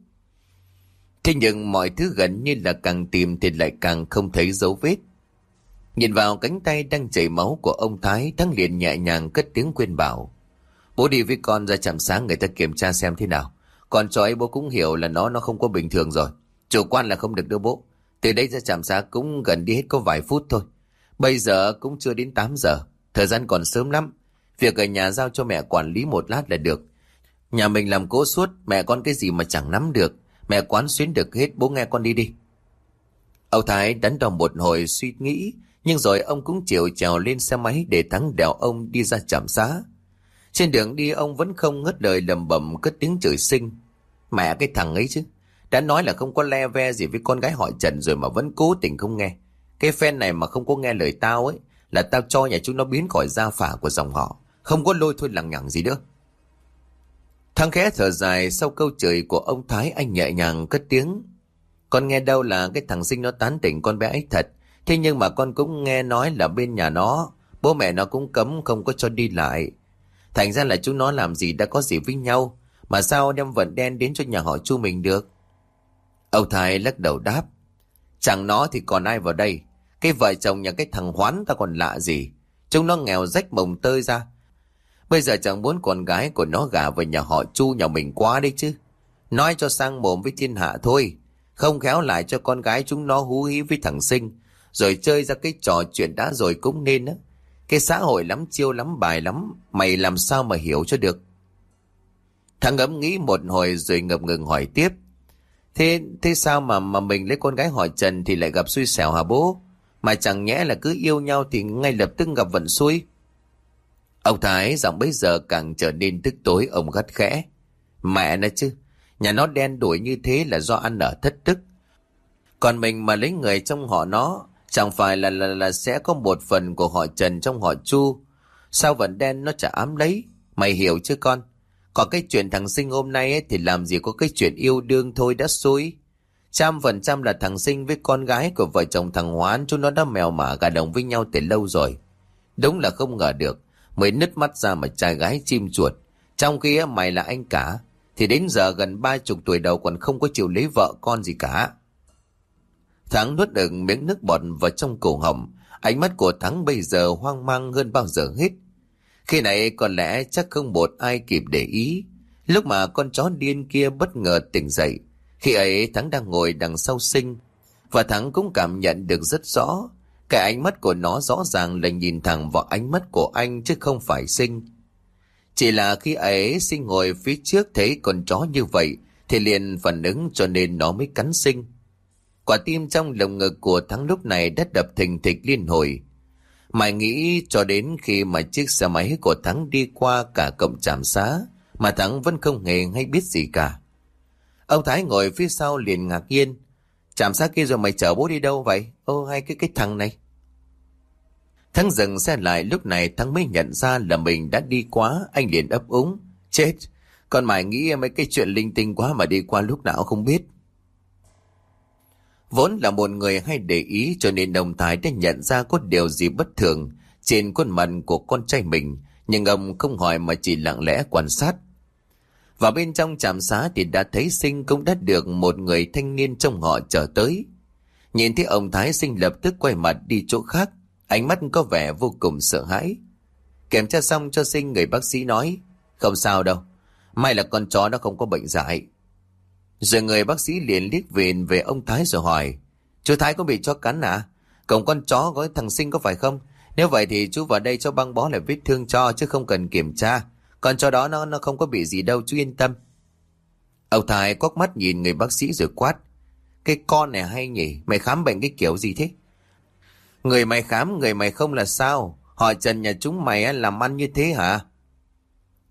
Thế nhưng mọi thứ gần như là càng tìm thì lại càng không thấy dấu vết. Nhìn vào cánh tay đang chảy máu của ông Thái, Thắng liền nhẹ nhàng cất tiếng khuyên bảo. Bố đi với con ra trạm xá người ta kiểm tra xem thế nào. Con chó ấy bố cũng hiểu là nó không có bình thường rồi. Chủ quan là không được đâu bố. Từ đây ra trạm xá cũng gần đi hết có vài phút thôi. Bây giờ cũng chưa đến 8 giờ. Thời gian còn sớm lắm. Việc ở nhà giao cho mẹ quản lý một lát là được. Nhà mình làm cố suốt, mẹ con cái gì mà chẳng nắm được. Mẹ quán xuyến được hết, bố nghe con đi đi. Ông Thái đắn đo một hồi suy nghĩ, nhưng rồi ông cũng chịu trèo lên xe máy để Thắng đèo ông đi ra trạm xá. Trên đường đi ông vẫn không ngớt lời lầm bầm cất tiếng chửi xinh. Mẹ cái thằng ấy chứ, đã nói là không có le ve gì với con gái họ Trần rồi mà vẫn cố tình không nghe. Cái phen này mà không có nghe lời tao ấy, là tao cho nhà chúng nó biến khỏi gia phả của dòng họ, không có lôi thôi lằng nhằng gì nữa. Thằng khẽ thở dài sau câu chửi của ông Thái, anh nhẹ nhàng cất tiếng. Con nghe đâu là cái thằng Sinh nó tán tỉnh con bé ấy thật. Thế nhưng mà con cũng nghe nói là bên nhà nó, bố mẹ nó cũng cấm không có cho đi lại. Thành ra là chúng nó làm gì đã có gì với nhau, mà sao đem vận đen đến cho nhà họ Chu mình được. Ông Thái lắc đầu đáp. Chẳng nó thì còn ai vào đây. Cái vợ chồng nhà cái thằng Hoán ta còn lạ gì. Chúng nó nghèo rách mồng tơi ra. Bây giờ chẳng muốn con gái của nó gả vào nhà họ Chu nhà mình quá đấy chứ. Nói cho sang mồm với thiên hạ thôi. Không khéo lại cho con gái chúng nó hú hí với thằng Sinh, rồi chơi ra cái trò chuyện đã rồi cũng nên á. Cái xã hội lắm chiêu lắm bài lắm, mày làm sao mà hiểu cho được. Thằng ngẫm nghĩ một hồi rồi ngập ngừng hỏi tiếp. Thế sao mà mình lấy con gái họ Trần thì lại gặp xui xẻo hả bố? Mà chẳng nhẽ là cứ yêu nhau thì ngay lập tức gặp vận xui? Ông Thái giọng bây giờ càng trở nên tức tối, ông gắt khẽ. Mẹ nó chứ, nhà nó đen đủi như thế là do ăn ở thất đức. Còn mình mà lấy người trong họ nó, chẳng phải là sẽ có một phần của họ Trần trong họ Chu. Sao vận đen nó chả ám lấy? Mày hiểu chứ con? Còn cái chuyện thằng Sinh hôm nay ấy, thì làm gì có cái chuyện yêu đương thôi đã xui. 100% là thằng Sinh với con gái của vợ chồng thằng Hoán, chúng nó đã mèo mả gà đồng với nhau từ lâu rồi. Đúng là không ngờ được, mới nứt mắt ra mà trai gái chim chuột. Trong khi mày là anh cả, thì đến giờ gần 30 tuổi đầu còn không có chịu lấy vợ con gì cả. Thắng nuốt được miếng nước bọt vào trong cổ họng. Ánh mắt của Thắng bây giờ hoang mang hơn bao giờ hết. Khi này có lẽ chắc không một ai kịp để ý, lúc mà con chó điên kia bất ngờ tỉnh dậy. Khi ấy Thắng đang ngồi đằng sau Sinh, và Thắng cũng cảm nhận được rất rõ. Cái ánh mắt của nó rõ ràng là nhìn thẳng vào ánh mắt của anh chứ không phải Sinh. Chỉ là khi ấy Sinh ngồi phía trước thấy con chó như vậy thì liền phản ứng, cho nên nó mới cắn Sinh. Quả tim trong lồng ngực của Thắng lúc này đã đập thình thịch liên hồi. Mày nghĩ cho đến khi mà chiếc xe máy của Thắng đi qua cả cổng trạm xá mà Thắng vẫn không hề hay biết gì cả. Ông Thái ngồi phía sau liền ngạc nhiên. Trạm xá kia rồi mày chở bố đi đâu vậy? Ô hay cái thằng này. Thắng dừng xe lại, lúc này Thắng mới nhận ra là mình đã đi quá. Anh liền ấp úng. Chết, con mày nghĩ mấy cái chuyện linh tinh quá mà đi qua lúc nào không biết. Vốn là một người hay để ý, cho nên ông Thái đã nhận ra có điều gì bất thường trên khuôn mặt của con trai mình, nhưng ông không hỏi mà chỉ lặng lẽ quan sát. Và bên trong trạm xá thì đã thấy Sinh cũng đã được một người thanh niên trong họ chở tới. Nhìn thấy ông Thái, Sinh lập tức quay mặt đi chỗ khác, ánh mắt có vẻ vô cùng sợ hãi. Kiểm tra xong cho Sinh, người bác sĩ nói không sao đâu, may là con chó nó không có bệnh dại. Rồi người bác sĩ liền liếc về ông Thái rồi hỏi, chú Thái có bị chó cắn à? Còn con chó có thằng Sinh có phải không? Nếu vậy thì chú vào đây cho băng bó lại vết thương cho, chứ không cần kiểm tra. Con chó đó nó không có bị gì đâu, chú yên tâm. Ông Thái quắc mắt nhìn người bác sĩ rồi quát, cái con này hay nhỉ, mày khám bệnh cái kiểu gì thế? Người mày khám, người mày không là sao? Họ Trần nhà chúng mày làm ăn như thế hả?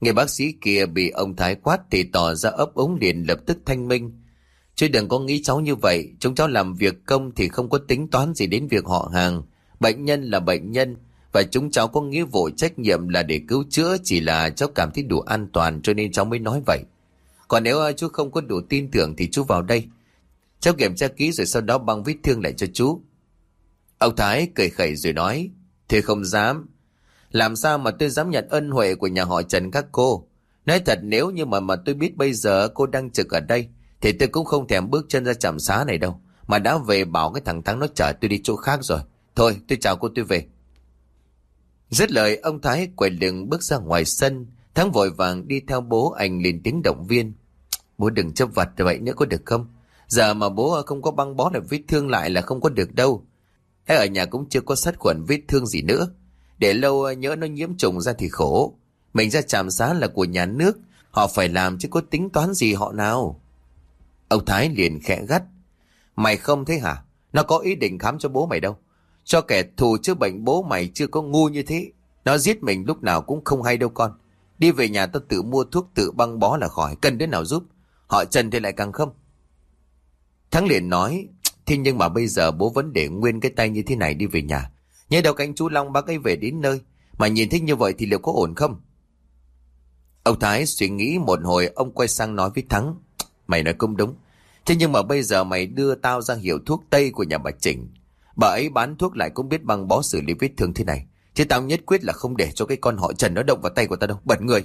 Người bác sĩ kia bị ông Thái quát thì tỏ ra ấp úng, liền lập tức thanh minh. Chứ đừng có nghĩ cháu như vậy. Chúng cháu làm việc công thì không có tính toán gì đến việc họ hàng. Bệnh nhân là bệnh nhân, và chúng cháu có nghĩa vụ trách nhiệm là để cứu chữa. Chỉ là cháu cảm thấy đủ an toàn cho nên cháu mới nói vậy. Còn nếu chú không có đủ tin tưởng thì chú vào đây, cháu kiểm tra kỹ rồi sau đó băng vết thương lại cho chú. Ông Thái cười khẩy rồi nói: Thì không dám. Làm sao mà tôi dám nhận ân huệ của nhà họ Trần các cô. Nói thật, nếu như mà tôi biết bây giờ cô đang trực ở đây thì tôi cũng không thèm bước chân ra trạm xá này đâu. Mà đã về bảo cái thằng Thắng nó chở tôi đi chỗ khác rồi. Thôi tôi chào cô, tôi về. Dứt lời, ông Thái quay lưng bước ra ngoài sân. Thắng vội vàng đi theo bố, anh lên tiếng động viên: Bố đừng chấp vặt vậy nữa có được không? Giờ mà bố không có băng bó lại vết thương lại là không có được đâu. Thế ở nhà cũng chưa có sát khuẩn vết thương gì nữa. Để lâu nhỡ nó nhiễm trùng ra thì khổ. Mình ra trạm xá là của nhà nước, họ phải làm chứ có tính toán gì họ nào. Ông Thái liền khẽ gắt: Mày không thấy hả? Nó có ý định khám cho bố mày đâu. Cho kẻ thù chữa bệnh bố mày chưa có ngu như thế. Nó giết mình lúc nào cũng không hay đâu con. Đi về nhà tao tự mua thuốc tự băng bó là khỏi, cần đứa nào giúp. Họ Trần thì lại càng không. Thắng liền nói: Thế nhưng mà bây giờ bố vẫn để nguyên cái tay như thế này đi về nhà. Nhớ đâu cánh chú Long bác ấy về đến nơi mà nhìn thấy như vậy thì liệu có ổn không? Ông Thái suy nghĩ một hồi, ông quay sang nói với Thắng: Mày nói cũng đúng. Thế nhưng mà bây giờ mày đưa tao ra hiệu thuốc Tây của nhà bà Trình. Bà ấy bán thuốc lại cũng biết băng bó xử lý vết thương thế này. Chứ tao nhất quyết là không để cho cái con họ Trần nó động vào tay của tao đâu, bẩn người.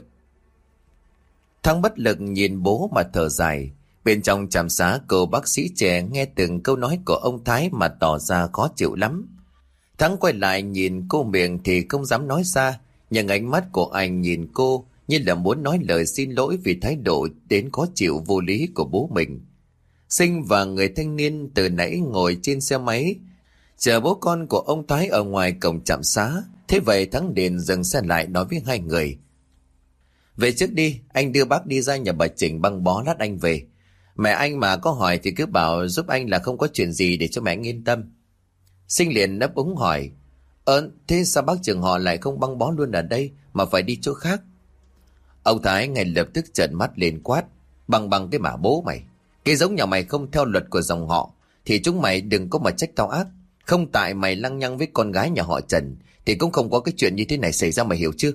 Thắng bất lực nhìn bố mà thở dài. Bên trong trạm xá, cậu bác sĩ trẻ nghe từng câu nói của ông Thái mà tỏ ra khó chịu lắm. Thắng quay lại nhìn cô, miệng thì không dám nói ra, nhưng ánh mắt của anh nhìn cô như là muốn nói lời xin lỗi vì thái độ đến khó chịu vô lý của bố mình. Sinh và người thanh niên từ nãy ngồi trên xe máy chờ bố con của ông Thái ở ngoài cổng trạm xá. Thế vậy Thắng liền dừng xe lại nói với hai người: Về trước đi, anh đưa bác đi ra nhà bà Trình băng bó lát anh về. Mẹ anh mà có hỏi thì cứ bảo giúp anh là không có chuyện gì để cho mẹ anh yên tâm. Sinh liền đáp úng hỏi: Thế sao bác trưởng họ lại không băng bó luôn ở đây mà phải đi chỗ khác? Ông Thái ngay lập tức trợn mắt lên quát: Bằng cái mả bố mày. Cái giống nhà mày không theo luật của dòng họ thì chúng mày đừng có mà trách tao ác. Không tại mày lăng nhăng với con gái nhà họ Trần thì cũng không có cái chuyện như thế này xảy ra, mày hiểu chưa?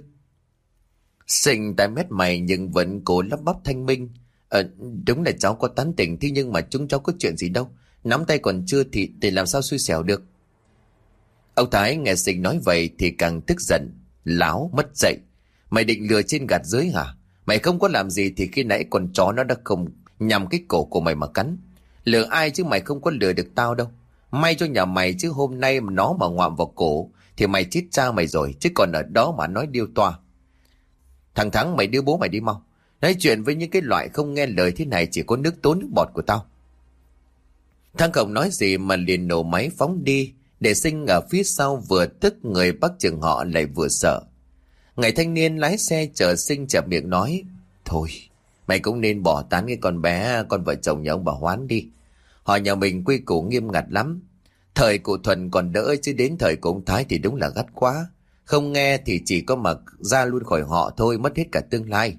Sinh tai mét mày nhưng vẫn cố lắp bắp thanh minh: Đúng là cháu có tán tỉnh, thế nhưng mà chúng cháu có chuyện gì đâu. Nắm tay còn chưa thì làm sao xui xẻo được. Ông Thái nghe Sinh nói vậy thì càng tức giận: Láo mất dạy. Mày định lừa trên gạt dưới hả? Mày không có làm gì thì khi nãy con chó nó đã không nhằm cái cổ của mày mà cắn. Lừa ai chứ mày không có lừa được tao đâu. May cho nhà mày chứ hôm nay nó mà ngoạm vào cổ thì mày chết cha mày rồi, chứ còn ở đó mà nói điêu toa. Thằng Thắng, mày đưa bố mày đi mau. Nói chuyện với những cái loại không nghe lời thế này chỉ có nước tốn nước bọt của tao. Thằng không nói gì mà liền nổ máy phóng đi, để Sinh ở phía sau vừa tức người bác trưởng họ lại vừa sợ. Người thanh niên lái xe chở Sinh chẹp miệng nói: Thôi, mày cũng nên bỏ tán cái con bé, con vợ chồng nhà ông bà Hoán đi. Họ nhà mình quy củ nghiêm ngặt lắm. Thời cụ Thuần còn đỡ, chứ đến thời của ông Thái thì đúng là gắt quá. Không nghe thì chỉ có mà ra luôn khỏi họ thôi, mất hết cả tương lai.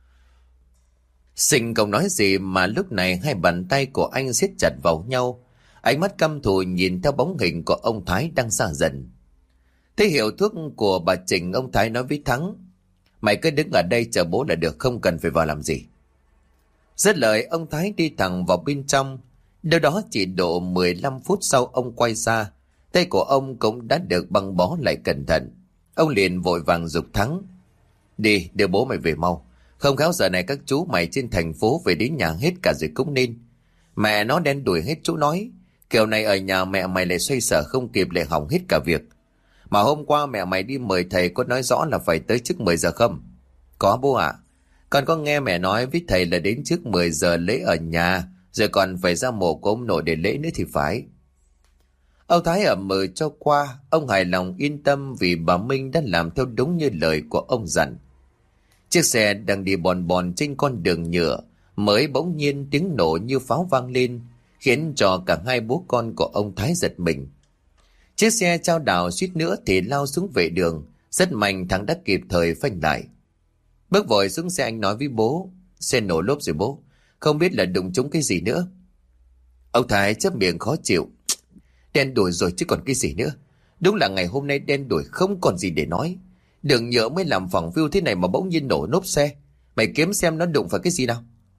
Sinh không nói gì mà lúc này hai bàn tay của anh siết chặt vào nhau. Ánh mắt căm thù nhìn theo bóng hình của ông Thái đang xa dần. Thấy hiệu thuốc của bà Trình, ông Thái nói với Thắng: Mày cứ đứng ở đây chờ bố là được, không cần phải vào làm gì. Dứt lời, ông Thái đi thẳng vào bên trong. Đâu đó chỉ độ 15 phút sau ông quay ra. Tay của ông cũng đã được băng bó lại cẩn thận. Ông liền vội vàng giục Thắng: Đi, đưa bố mày về mau. Không khéo giờ này các chú mày trên thành phố về đến nhà hết cả rồi cũng nên. Mẹ nó đen đuổi hết chú nói. Kiểu này ở nhà mẹ mày lại xoay sở không kịp, lại hỏng hết cả việc. Mà hôm qua mẹ mày đi mời thầy có nói rõ là phải tới trước 10 giờ không? Có bố ạ. Con có nghe mẹ nói với thầy là đến trước 10 giờ lễ ở nhà, rồi còn phải ra mộ của ông nội để lễ nữa thì phải. Ông Thái ậm ừ cho qua. Ông hài lòng yên tâm vì bà Minh đã làm theo đúng như lời của ông dặn. Chiếc xe đang đi bòn bòn trên con đường nhựa, mới bỗng nhiên tiếng nổ như pháo vang lên, khiến cho cả hai bố con của ông Thái giật mình. Chiếc xe chao đảo suýt nữa thì lao xuống vệ đường, rất mạnh Thắng đã kịp thời phanh lại. Bước vội xuống xe anh nói với bố. Xe nổ lốp rồi bố. Không biết là đụng trúng cái gì nữa. Ông Thái chép miệng khó chịu. Đen đủi rồi chứ còn cái gì nữa. Đúng là ngày hôm nay đen đủi không còn gì để nói. Đừng nhỡ mới làm phỏng view thế này mà bỗng nhiên nổ lốp xe. Mày kiếm xem nó đụng phải cái gì nào.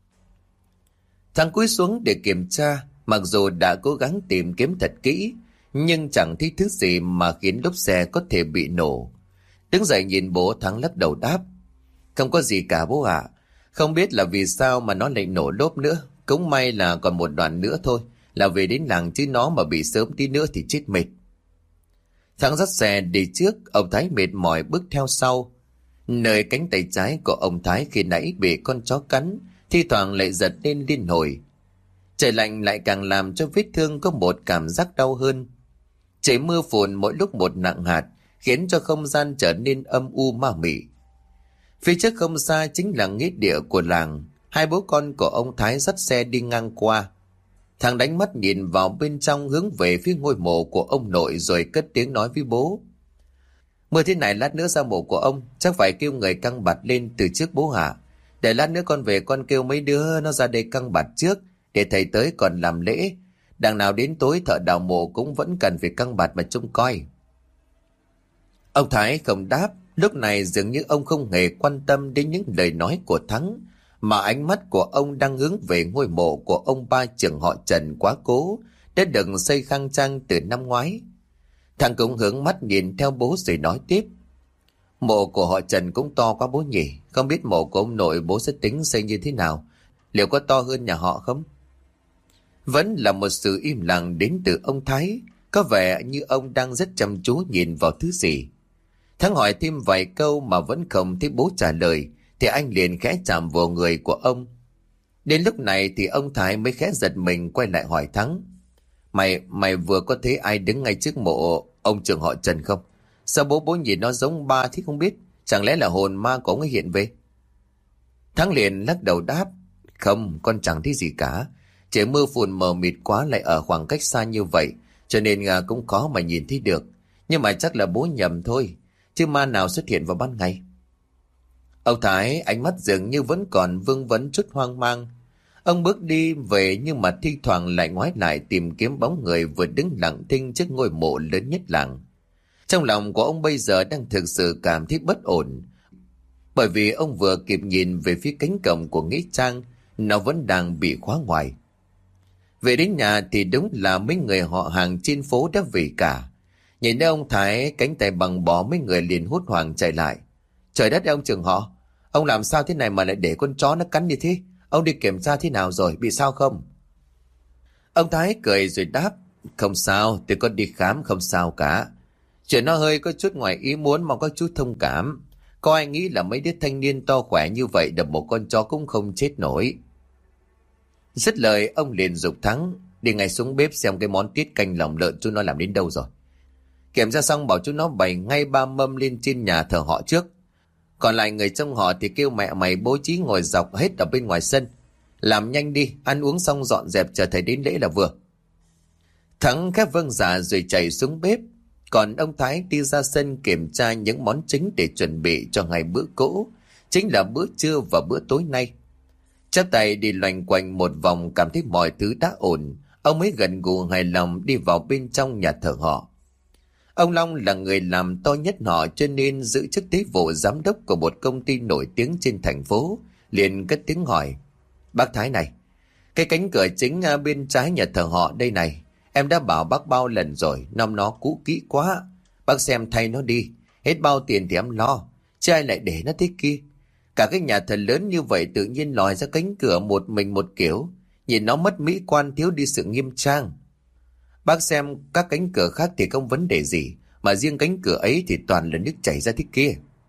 Thằng cúi xuống để kiểm tra. Mặc dù đã cố gắng tìm kiếm thật kỹ, nhưng chẳng thấy thứ gì mà khiến lốp xe có thể bị nổ. Đứng dậy nhìn bố, Thắng lắc đầu đáp. Không có gì cả bố ạ. Không biết là vì sao mà nó lại nổ lốp nữa. Cũng may là còn một đoạn nữa thôi, là về đến làng, chứ nó mà bị sớm tí nữa thì chết mệt. Thắng dắt xe đi trước, ông Thái mệt mỏi bước theo sau. Nơi cánh tay trái của ông Thái khi nãy bị con chó cắn, thi thoảng lại giật lên liên hồi. Trời lạnh lại càng làm cho vết thương có một cảm giác đau hơn. Trời mưa phùn mỗi lúc một nặng hạt, khiến cho không gian trở nên âm u ma mị. Phía trước không xa chính là nghĩa địa của làng. Hai bố con của ông Thái dắt xe đi ngang qua. Thằng đánh mắt nhìn vào bên trong, hướng về phía ngôi mộ của ông nội, rồi cất tiếng nói với bố. Mưa thế này lát nữa ra mộ của ông, chắc phải kêu người căng bạt lên từ trước bố hả. Để lát nữa con về con kêu mấy đứa nó ra đây căng bạt trước, để thầy tới còn làm lễ. Đằng nào đến tối thợ đào mộ cũng vẫn cần phải căng bạt mà trông coi. Ông Thái không đáp. Lúc này dường như ông không hề quan tâm đến những lời nói của Thắng, mà ánh mắt của ông đang hướng về ngôi mộ của ông ba trưởng họ Trần quá cố, đã được xây khang trang từ năm ngoái. Thằng cũng hướng mắt nhìn theo bố rồi nói tiếp. Mộ của họ Trần cũng to quá bố nhỉ. Không biết mộ của ông nội bố sẽ tính xây như thế nào, liệu có to hơn nhà họ không? Vẫn là một sự im lặng đến từ ông Thái. Có vẻ như ông đang rất chăm chú nhìn vào thứ gì. Thắng hỏi thêm vài câu mà vẫn không thấy bố trả lời, thì anh liền khẽ chạm vào người của ông. Đến lúc này thì ông Thái mới khẽ giật mình, quay lại hỏi Thắng. Mày vừa có thấy ai đứng ngay trước mộ ông trưởng họ Trần không? Sao bố nhìn nó giống ba thế không biết? Chẳng lẽ là hồn ma của ông ấy hiện về? Thắng liền lắc đầu đáp. Không, con chẳng thấy gì cả. Trời mưa phùn mờ mịt quá, lại ở khoảng cách xa như vậy, cho nên cũng khó mà nhìn thấy được. Nhưng mà chắc là bố nhầm thôi, chứ ma nào xuất hiện vào ban ngày. Ông Thái ánh mắt dường như vẫn còn vương vấn chút hoang mang. Ông bước đi về, nhưng mà thi thoảng lại ngoái lại tìm kiếm bóng người vừa đứng lặng thinh trước ngôi mộ lớn nhất làng. Trong lòng của ông bây giờ đang thực sự cảm thấy bất ổn, bởi vì ông vừa kịp nhìn về phía cánh cổng của nghĩa trang, nó vẫn đang bị khóa ngoài. Về đến nhà thì đúng là mấy người họ hàng trên phố đã về cả. Nhìn thấy ông Thái cánh tay bằng bó, mấy người liền hốt hoảng chạy lại. Trời đất, ông trưởng họ, ông làm sao thế này mà lại để con chó nó cắn như thế? Ông đi kiểm tra thế nào rồi, bị sao không? Ông Thái cười rồi đáp. Không sao, tôi có đi khám, không sao cả. Chuyện nó hơi có chút ngoài ý muốn, mong có chút thông cảm. Có ai nghĩ là mấy đứa thanh niên to khỏe như vậy đập một con chó cũng không chết nổi. Dứt lời ông liền giục Thắng đi ngay xuống bếp xem cái món tiết canh lòng lợn chúng nó làm đến đâu rồi. Kiểm tra xong bảo chúng nó bày ngay 3 mâm lên trên nhà thờ họ trước. Còn lại người trong họ thì kêu mẹ mày bố trí ngồi dọc hết ở bên ngoài sân. Làm nhanh đi, ăn uống xong dọn dẹp chờ thầy đến lễ là vừa. Thắng khép vâng dạ rồi chạy xuống bếp. Còn ông Thái đi ra sân kiểm tra những món chính để chuẩn bị cho ngày bữa cỗ, chính là bữa trưa và bữa tối nay. Chắp tay đi loanh quanh một vòng, cảm thấy mọi thứ đã ổn, ông mới gật gù hài lòng đi vào bên trong nhà thờ họ. Ông Long là người làm to nhất họ, cho nên giữ chức tế vụ giám đốc của một công ty nổi tiếng trên thành phố, liền cất tiếng hỏi. Bác Thái này, cái cánh cửa chính bên trái nhà thờ họ đây này, em đã bảo bác bao lần rồi, năm nó cũ kỹ quá. Bác xem thay nó đi, hết bao tiền thì em lo, chứ ai lại để nó thế kia. Cả cái nhà thờ lớn như vậy tự nhiên lòi ra cánh cửa một mình một kiểu, nhìn nó mất mỹ quan, thiếu đi sự nghiêm trang. Bác xem các cánh cửa khác thì không vấn đề gì, mà riêng cánh cửa ấy thì toàn là nước chảy ra thế kia.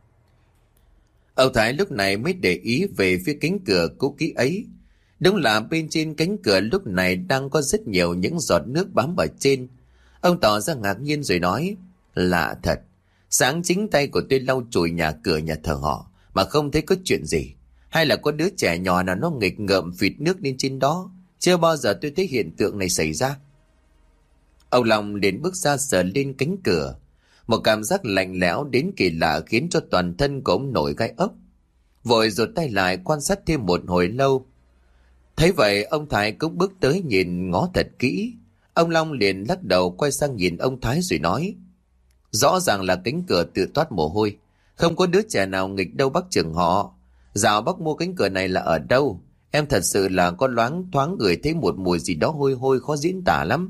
Ông Thái lúc này mới để ý về phía cánh cửa cũ kỹ ấy. Đúng là bên trên cánh cửa lúc này đang có rất nhiều những giọt nước bám ở trên. Ông tỏ ra ngạc nhiên rồi nói, lạ thật, sáng chính tay của tôi lau chùi nhà cửa nhà thờ họ mà không thấy có chuyện gì. Hay là có đứa trẻ nhỏ nào nó nghịch ngợm phịt nước lên trên đó? Chưa bao giờ tôi thấy hiện tượng này xảy ra. Ông Long liền bước ra sờ lên cánh cửa. Một cảm giác lạnh lẽo đến kỳ lạ khiến cho toàn thân của ông nổi gai ốc. vội rụt tay lại quan sát thêm một hồi lâu. Thấy vậy ông Thái cũng bước tới nhìn ngó thật kỹ. Ông Long liền lắc đầu quay sang nhìn ông Thái rồi nói: Rõ ràng là cánh cửa tự toát mồ hôi, không có đứa trẻ nào nghịch đâu bác trưởng họ. Dạo bác mua cánh cửa này là ở đâu? Em thật sự là có loáng thoáng ngửi thấy một mùi gì đó hôi hôi khó diễn tả lắm.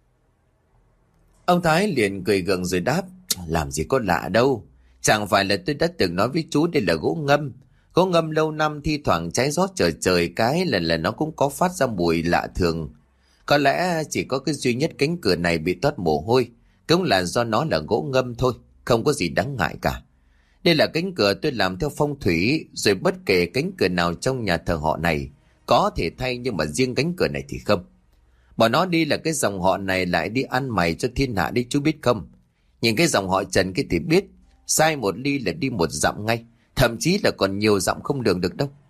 Ông Thái liền cười gượng rồi đáp: Làm gì có lạ đâu. Chẳng phải là tôi đã từng nói với chú đây là gỗ ngâm. Gỗ ngâm lâu năm thi thoảng cháy rót trời trời cái là nó cũng có phát ra mùi lạ thường. Có lẽ chỉ có cái duy nhất cánh cửa này bị toát mồ hôi, cũng là do nó là gỗ ngâm thôi, không có gì đáng ngại cả. Đây là cánh cửa tôi làm theo phong thủy, rồi bất kể cánh cửa nào trong nhà thờ họ này có thể thay, nhưng mà riêng cánh cửa này thì không. Bỏ nó đi là cái dòng họ này lại đi ăn mày cho thiên hạ đi, chú biết không? Nhìn cái dòng họ Trần kia thì biết, sai một ly là đi một dặm ngay, thậm chí là còn nhiều dặm không đường được đâu.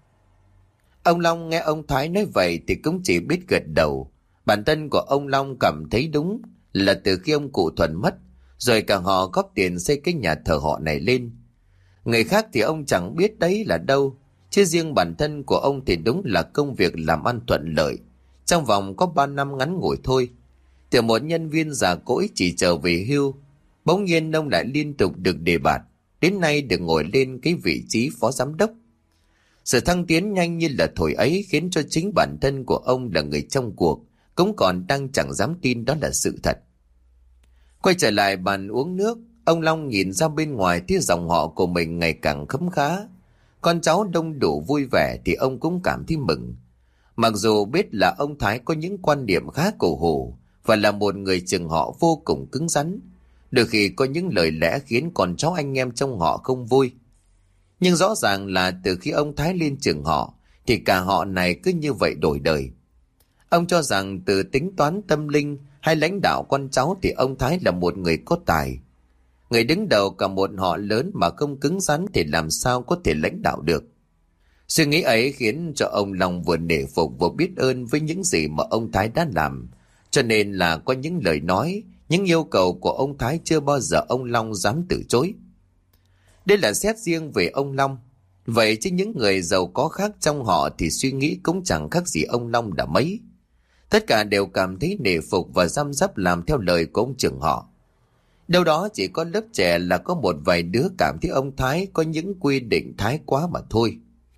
Ông Long nghe ông Thái nói vậy thì cũng chỉ biết gật đầu. Bản thân của ông Long cảm thấy đúng là từ khi ông cụ Thuần mất, rồi cả họ góp tiền xây cái nhà thờ họ này lên. Người khác thì ông chẳng biết đấy là đâu, chứ riêng bản thân của ông thì đúng là công việc làm ăn thuận lợi. Trong vòng có 3 năm ngắn ngủi thôi, từ một nhân viên già cỗi chỉ trở về hưu, bỗng nhiên ông lại liên tục được đề bạt, đến nay được ngồi lên cái vị trí phó giám đốc. Sự thăng tiến nhanh như là thổi ấy khiến cho chính bản thân của ông là người trong cuộc cũng còn đang chẳng dám tin đó là sự thật. Quay trở lại bàn uống nước, ông Long nhìn ra bên ngoài thấy dòng họ của mình ngày càng khấm khá. Con cháu đông đủ vui vẻ thì ông cũng cảm thấy mừng. Mặc dù biết là ông Thái có những quan điểm khá cổ hủ và là một người chừng họ vô cùng cứng rắn, đôi khi có những lời lẽ khiến con cháu anh em trong họ không vui. Nhưng rõ ràng là từ khi ông Thái lên chừng họ thì cả họ này cứ như vậy đổi đời. Ông cho rằng từ tính toán tâm linh hay lãnh đạo con cháu thì ông Thái là một người có tài. Người đứng đầu cả một họ lớn mà không cứng rắn thì làm sao có thể lãnh đạo được. Suy nghĩ ấy khiến cho ông Long vừa nể phục vừa biết ơn với những gì mà ông Thái đã làm. Cho nên là có những lời nói, những yêu cầu của ông Thái chưa bao giờ ông Long dám từ chối. Đây là xét riêng về ông Long. Vậy chứ những người giàu có khác trong họ thì suy nghĩ cũng chẳng khác gì ông Long đã mấy. Tất cả đều cảm thấy nể phục và răm rắp làm theo lời của ông trưởng họ. Đâu đó chỉ có lớp trẻ là có một vài đứa cảm thấy ông Thái có những quy định thái quá mà thôi.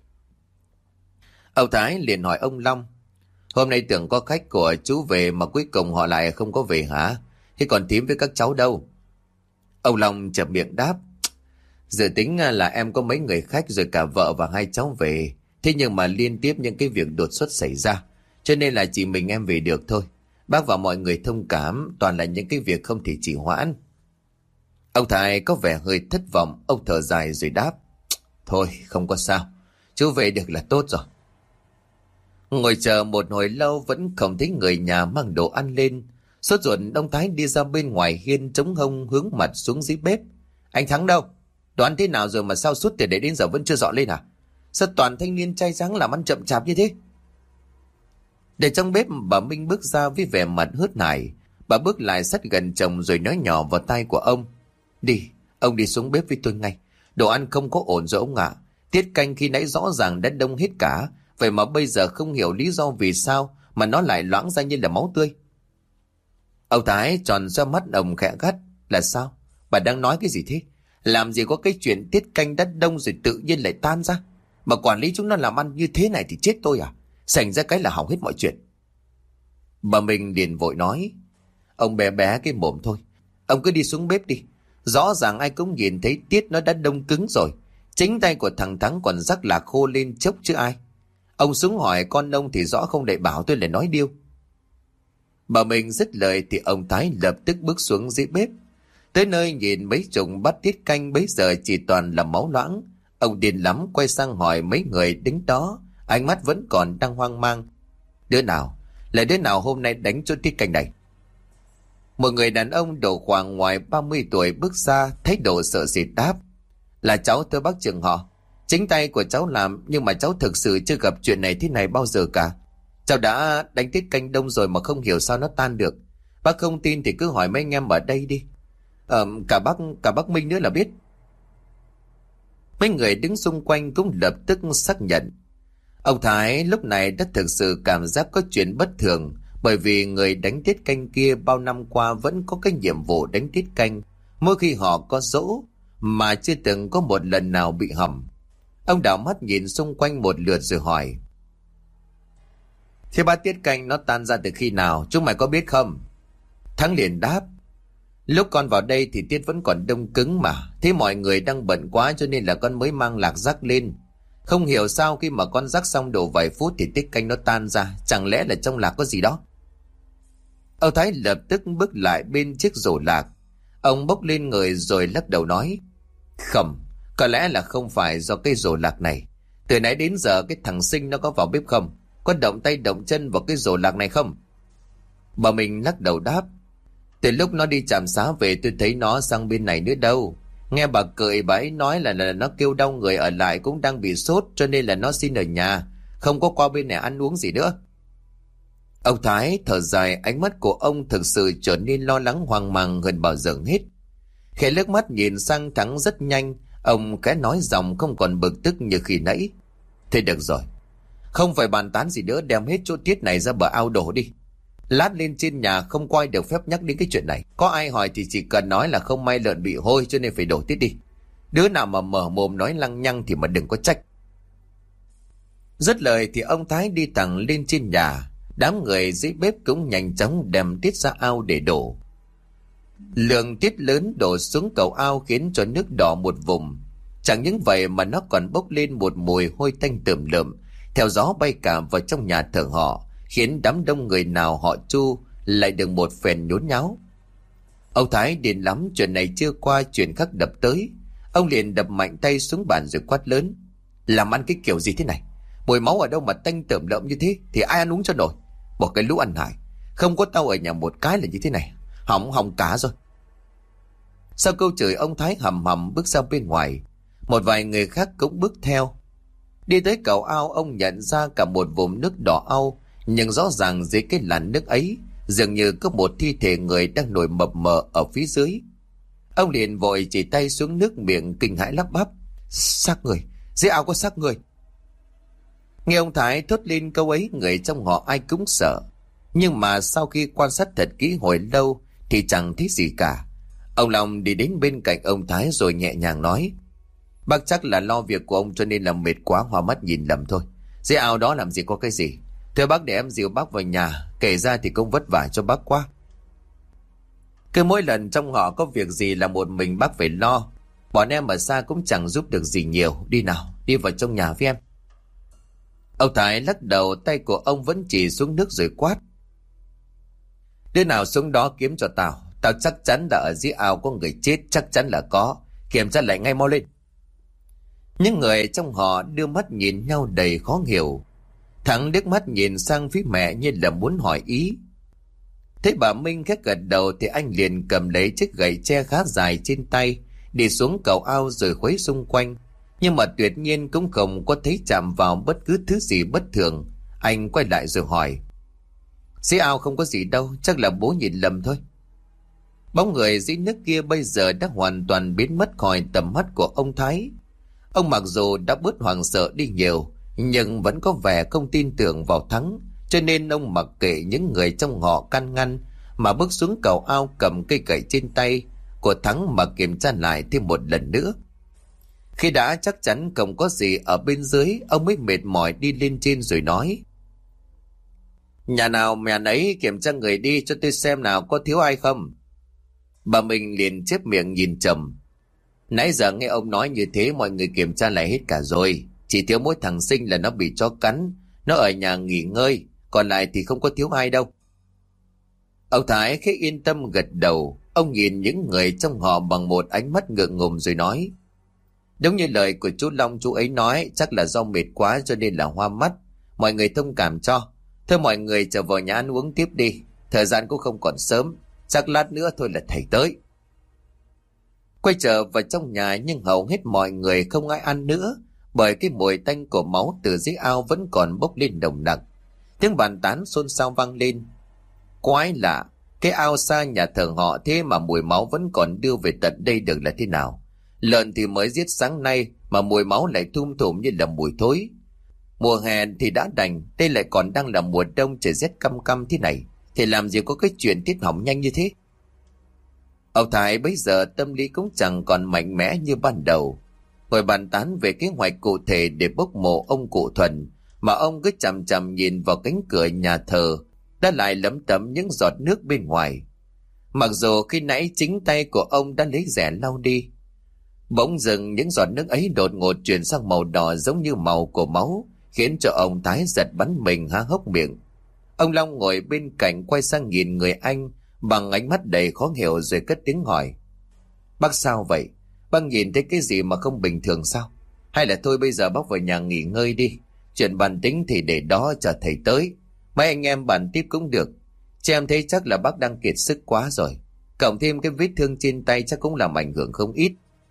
Ông Thái liền hỏi ông Long: Hôm nay tưởng có khách của chú về mà cuối cùng họ lại không có về hả? Thế còn Tím với các cháu đâu? Ông Long chậm miệng đáp: Dự tính là em có mấy người khách rồi cả vợ và 2 cháu về. Thế nhưng mà liên tiếp những cái việc đột xuất xảy ra, cho nên là chỉ mình em về được thôi. Bác và mọi người thông cảm, toàn là những cái việc không thể trì hoãn. Ông Thái có vẻ hơi thất vọng, ông thở dài rồi đáp: Thôi không có sao, chú về được là tốt rồi. Ngồi chờ một hồi lâu vẫn không thấy người nhà mang đồ ăn lên. Sốt ruột ông Thái đi ra bên ngoài hiên chống hông hướng mặt xuống dưới bếp. Anh Thắng đâu? Đồ ăn thế nào rồi mà sao suốt từ để đến giờ vẫn chưa dọn lên hả? Sao toàn thanh niên trai tráng làm ăn chậm chạp như thế? Để trong bếp bà Minh bước ra với vẻ mặt hớt hải. Bà bước lại sát gần chồng rồi nói nhỏ vào tai của ông: Đi, ông đi xuống bếp với tôi ngay. Đồ ăn không có ổn rồi ông ạ. Tiết canh khi nãy rõ ràng đã đông hết cả, vậy mà bây giờ không hiểu lý do vì sao mà nó lại loãng ra như là máu tươi. Ông Thái tròn ra mắt ông khẽ gắt: Là sao? Bà đang nói cái gì thế? Làm gì có cái chuyện tiết canh đã đông rồi tự nhiên lại tan ra. Mà quản lý chúng nó làm ăn như thế này thì chết tôi à? Xảy ra cái là hỏng hết mọi chuyện. Bà mình liền vội nói: Ông bé bé cái mồm thôi. Ông cứ đi xuống bếp đi. Rõ ràng ai cũng nhìn thấy tiết nó đã đông cứng rồi. Chính tay của thằng Thắng còn rắc là khô lên chốc chứ ai. Ông xuống hỏi con ông thì rõ không để bảo tôi lại nói điêu. Bà mình dứt lời thì ông Thái lập tức bước xuống dưới bếp. Tới nơi nhìn mấy chục bát tiết canh bấy giờ chỉ toàn là máu loãng. Ông điên lắm quay sang hỏi mấy người đứng đó, ánh mắt vẫn còn đang hoang mang: Đứa nào? Là đứa nào hôm nay đánh cho tiết canh này? Một người đàn ông độ khoảng ngoài 30 tuổi bước ra, thấy độ sợ sệt đáp: Là cháu tôi bác trưởng họ. Chính tay của cháu làm, nhưng mà cháu thực sự chưa gặp chuyện này thế này bao giờ cả. Cháu đã đánh tiết canh đông rồi mà không hiểu sao nó tan được. Bác không tin thì cứ hỏi mấy anh em ở đây đi. Cả bác Minh nữa là biết. Mấy người đứng xung quanh cũng lập tức xác nhận. Ông Thái lúc này đã thực sự cảm giác có chuyện bất thường, bởi vì người đánh tiết canh kia bao năm qua vẫn có cái nhiệm vụ đánh tiết canh mỗi khi họ có dỗ, mà chưa từng có một lần nào bị hỏng. Ông đảo mắt nhìn xung quanh một lượt rồi hỏi: Thế bát tiết canh nó tan ra từ khi nào, chúng mày có biết không? Thắng liền đáp: Lúc con vào đây thì tiết vẫn còn đông cứng mà, thế mọi người đang bận quá cho nên là con mới mang lạc rắc lên. Không hiểu sao khi mà con rắc xong độ vài phút thì tiết canh nó tan ra, chẳng lẽ là trong lạc có gì đó? Ông Thái lập tức bước lại bên chiếc rổ lạc. Ông bốc lên người rồi lắc đầu nói: Không, có lẽ là không phải do cái rổ lạc này. Từ nãy đến giờ cái thằng Sinh nó có vào bếp không? Có động tay động chân vào cái rổ lạc này không? Bà mình lắc đầu đáp: Từ lúc nó đi trạm xá về tôi thấy nó sang bên này nữa đâu. Nghe bà cười, bà ấy nói là nó kêu đau người ở lại cũng đang bị sốt, cho nên là nó xin ở nhà, không có qua bên này ăn uống gì nữa. Ông Thái thở dài, ánh mắt của ông thực sự trở nên lo lắng hoang mang hơn bao giờ hết. Khẽ liếc mắt nhìn sang Thắng rất nhanh, ông khẽ nói giọng không còn bực tức như khi nãy: Thế được rồi, không phải bàn tán gì nữa, đem hết chỗ tiết này ra bờ ao đổ đi. Lát lên trên nhà không có ai được phép nhắc đến cái chuyện này. Có ai hỏi thì chỉ cần nói là không may lợn bị hôi cho nên phải đổ tiết đi. Đứa nào mà mở mồm nói lăng nhăng thì mà đừng có trách. Dứt lời thì ông Thái đi thẳng lên trên nhà. Đám người dưới bếp cũng nhanh chóng đem tiết ra ao để đổ. Lượng tiết lớn đổ xuống cầu ao khiến cho nước đỏ một vùng. Chẳng những vậy mà nó còn bốc lên một mùi hôi tanh tởm lợm, theo gió bay cả vào trong nhà thờ họ, khiến đám đông người nào họ Chu lại được một phen nhốn nháo. Ông Thái điên lắm, chuyện này chưa qua chuyện khác đập tới. Ông liền đập mạnh tay xuống bàn rồi quát lớn: Làm ăn cái kiểu gì thế này? Mùi máu ở đâu mà tanh tởm lợm như thế thì ai ăn uống cho nổi? Một cái lũ ăn hại, không có tao ở nhà một cái là như thế này, hỏng cả rồi. Sau câu chửi, ông Thái hầm hầm bước ra bên ngoài. Một vài người khác cũng bước theo. Đi tới cầu ao, ông nhận ra cả một vùng nước đỏ au, nhưng rõ ràng dưới cái làn nước ấy dường như có một thi thể người đang nổi mập mờ ở phía dưới. Ông liền vội chỉ tay xuống nước, miệng kinh hãi lắp bắp: Xác người, dưới ao có xác người. Nghe ông Thái thốt lên câu ấy, người trong họ ai cũng sợ. Nhưng mà sau khi quan sát thật kỹ hồi lâu thì chẳng thấy gì cả. Ông Long đi đến bên cạnh ông Thái rồi nhẹ nhàng nói: Bác chắc là lo việc của ông cho nên là mệt quá hoa mắt nhìn lầm thôi. Dưới ao đó làm gì có cái gì. Thưa bác, để em dìu bác vào nhà, kể ra thì cũng vất vả cho bác quá. Cứ mỗi lần trong họ có việc gì là một mình bác phải lo. Bọn em ở xa cũng chẳng giúp được gì nhiều. Đi nào, đi vào trong nhà với em. Ông Thái lắc đầu, tay của ông vẫn chỉ xuống nước rồi quát: Đứa nào xuống đó kiếm cho tao. Tao chắc chắn là ở dưới ao có người chết, chắc chắn là có. Kiểm tra lại ngay mau lên. Những người trong họ đưa mắt nhìn nhau đầy khó hiểu. Thắng liếc mắt nhìn sang phía mẹ như là muốn hỏi ý. Thấy bà Minh khẽ gật đầu thì anh liền cầm lấy chiếc gậy tre khá dài trên tay, đi xuống cầu ao rồi khuấy xung quanh. Nhưng mà tuyệt nhiên cũng không có thấy chạm vào bất cứ thứ gì bất thường. Anh quay lại rồi hỏi: Dưới ao không có gì đâu, chắc là bố nhìn lầm thôi. Bóng người dưới nước kia bây giờ đã hoàn toàn biến mất khỏi tầm mắt của ông Thái. Ông mặc dù đã bớt hoảng sợ đi nhiều, nhưng vẫn có vẻ không tin tưởng vào Thắng, cho nên ông mặc kệ những người trong họ can ngăn mà bước xuống cầu ao, cầm cây gậy trên tay của Thắng mà kiểm tra lại thêm một lần nữa. Khi đã chắc chắn không có gì ở bên dưới, ông mới mệt mỏi đi lên trên rồi nói: Nhà nào mẹ nấy kiểm tra người đi, cho tôi xem nào có thiếu ai không. Bà mình liền chép miệng nhìn trầm: Nãy giờ nghe ông nói như thế, mọi người kiểm tra lại hết cả rồi. Chỉ thiếu mỗi thằng Sinh là nó bị chó cắn, nó ở nhà nghỉ ngơi, còn lại thì không có thiếu ai đâu. Ông Thái khẽ yên tâm gật đầu. Ông nhìn những người trong họ bằng một ánh mắt ngượng ngùng rồi nói: Đúng như lời của chú Long, chú ấy nói, chắc là do mệt quá cho nên là hoa mắt. Mọi người thông cảm cho. Thôi mọi người trở vào nhà ăn uống tiếp đi, thời gian cũng không còn sớm, chắc lát nữa thôi là thầy tới. Quay trở vào trong nhà, nhưng hầu hết mọi người không ai ăn nữa, bởi cái mùi tanh của máu từ dưới ao vẫn còn bốc lên nồng nặc. Tiếng bàn tán xôn xao vang lên. Quái lạ, cái ao xa nhà thờ họ thế mà mùi máu vẫn còn đưa về tận đây được là thế nào? Lợn thì mới giết sáng nay mà mùi máu lại thum thủm như là mùi thối. Mùa hè thì đã đành, đây lại còn đang là mùa đông trời rét căm căm thế này, thì làm gì có cái chuyện tiết hỏng nhanh như thế. Ông Thái bấy giờ tâm lý cũng chẳng còn mạnh mẽ như ban đầu. Ngồi bàn tán về kế hoạch cụ thể để bốc mộ ông cụ Thuần, mà ông cứ chằm chằm nhìn vào cánh cửa nhà thờ đã lại lấm tấm những giọt nước bên ngoài. Mặc dù khi nãy chính tay của ông đã lấy rẻ lau đi, bỗng dưng những giọt nước ấy đột ngột chuyển sang màu đỏ giống như màu của máu, khiến cho ông Thái giật bắn mình há hốc miệng. Ông Long ngồi bên cạnh quay sang nhìn người anh bằng ánh mắt đầy khó hiểu rồi cất tiếng hỏi: Bác sao vậy? Bác nhìn thấy cái gì mà không bình thường sao? Hay là thôi bây giờ bác vào nhà nghỉ ngơi đi. Chuyện bàn tính thì để đó chờ thầy tới. Mấy anh em bàn tiếp cũng được. Chứ em thấy chắc là bác đang kiệt sức quá rồi. Cộng thêm cái vết thương trên tay chắc cũng làm ảnh hưởng không ít.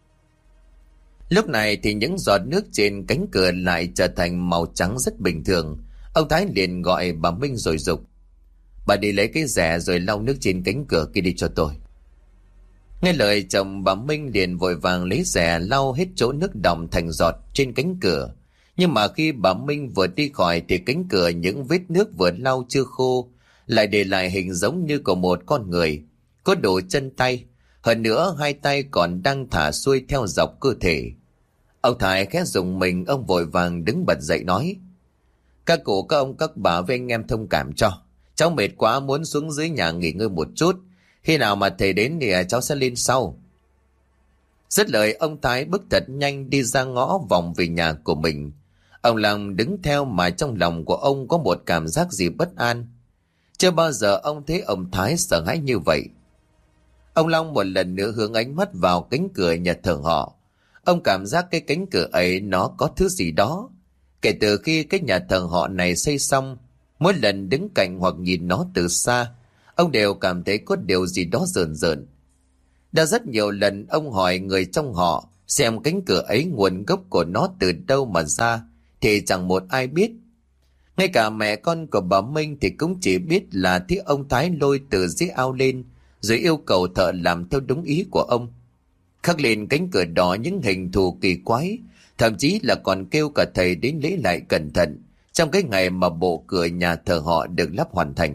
Lúc này thì những giọt nước trên cánh cửa lại trở thành màu trắng rất bình thường. Ông Thái liền gọi bà Minh rồi giục: Bà đi lấy cái rẻ rồi lau nước trên cánh cửa kia đi cho tôi. Nghe lời chồng, bà Minh liền vội vàng lấy rẻ lau hết chỗ nước đọng thành giọt trên cánh cửa. Nhưng mà khi bà Minh vừa đi khỏi thì cánh cửa những vết nước vừa lau chưa khô lại để lại hình giống như của một con người, có đôi chân tay, hơn nữa hai tay còn đang thả xuôi theo dọc cơ thể. Ông Thái khẽ rùng mình, ông vội vàng đứng bật dậy nói: Các cụ, các ông, các bà với anh em thông cảm cho. Cháu mệt quá muốn xuống dưới nhà nghỉ ngơi một chút. Khi nào mà thầy đến thì cháu sẽ lên sau. Dứt lời, ông Thái bước thật nhanh đi ra ngõ vòng về nhà của mình. Ông Long đứng theo mà trong lòng của ông có một cảm giác gì bất an. Chưa bao giờ ông thấy ông Thái sợ hãi như vậy. Ông Long một lần nữa hướng ánh mắt vào cánh cửa nhà thờ họ. Ông cảm giác cái cánh cửa ấy nó có thứ gì đó. Kể từ khi cái nhà thờ họ này xây xong, mỗi lần đứng cạnh hoặc nhìn nó từ xa, ông đều cảm thấy có điều gì đó rờn rợn. Đã rất nhiều lần ông hỏi người trong họ xem cánh cửa ấy nguồn gốc của nó từ đâu mà ra, thì chẳng một ai biết. Ngay cả mẹ con của bà Minh thì cũng chỉ biết là thấy ông Thái lôi từ dưới ao lên, rồi yêu cầu thợ làm theo đúng ý của ông. Khắc lên cánh cửa đó những hình thù kỳ quái, thậm chí là còn kêu cả thầy đến lấy lại cẩn thận trong cái ngày mà bộ cửa nhà thờ họ được lắp hoàn thành.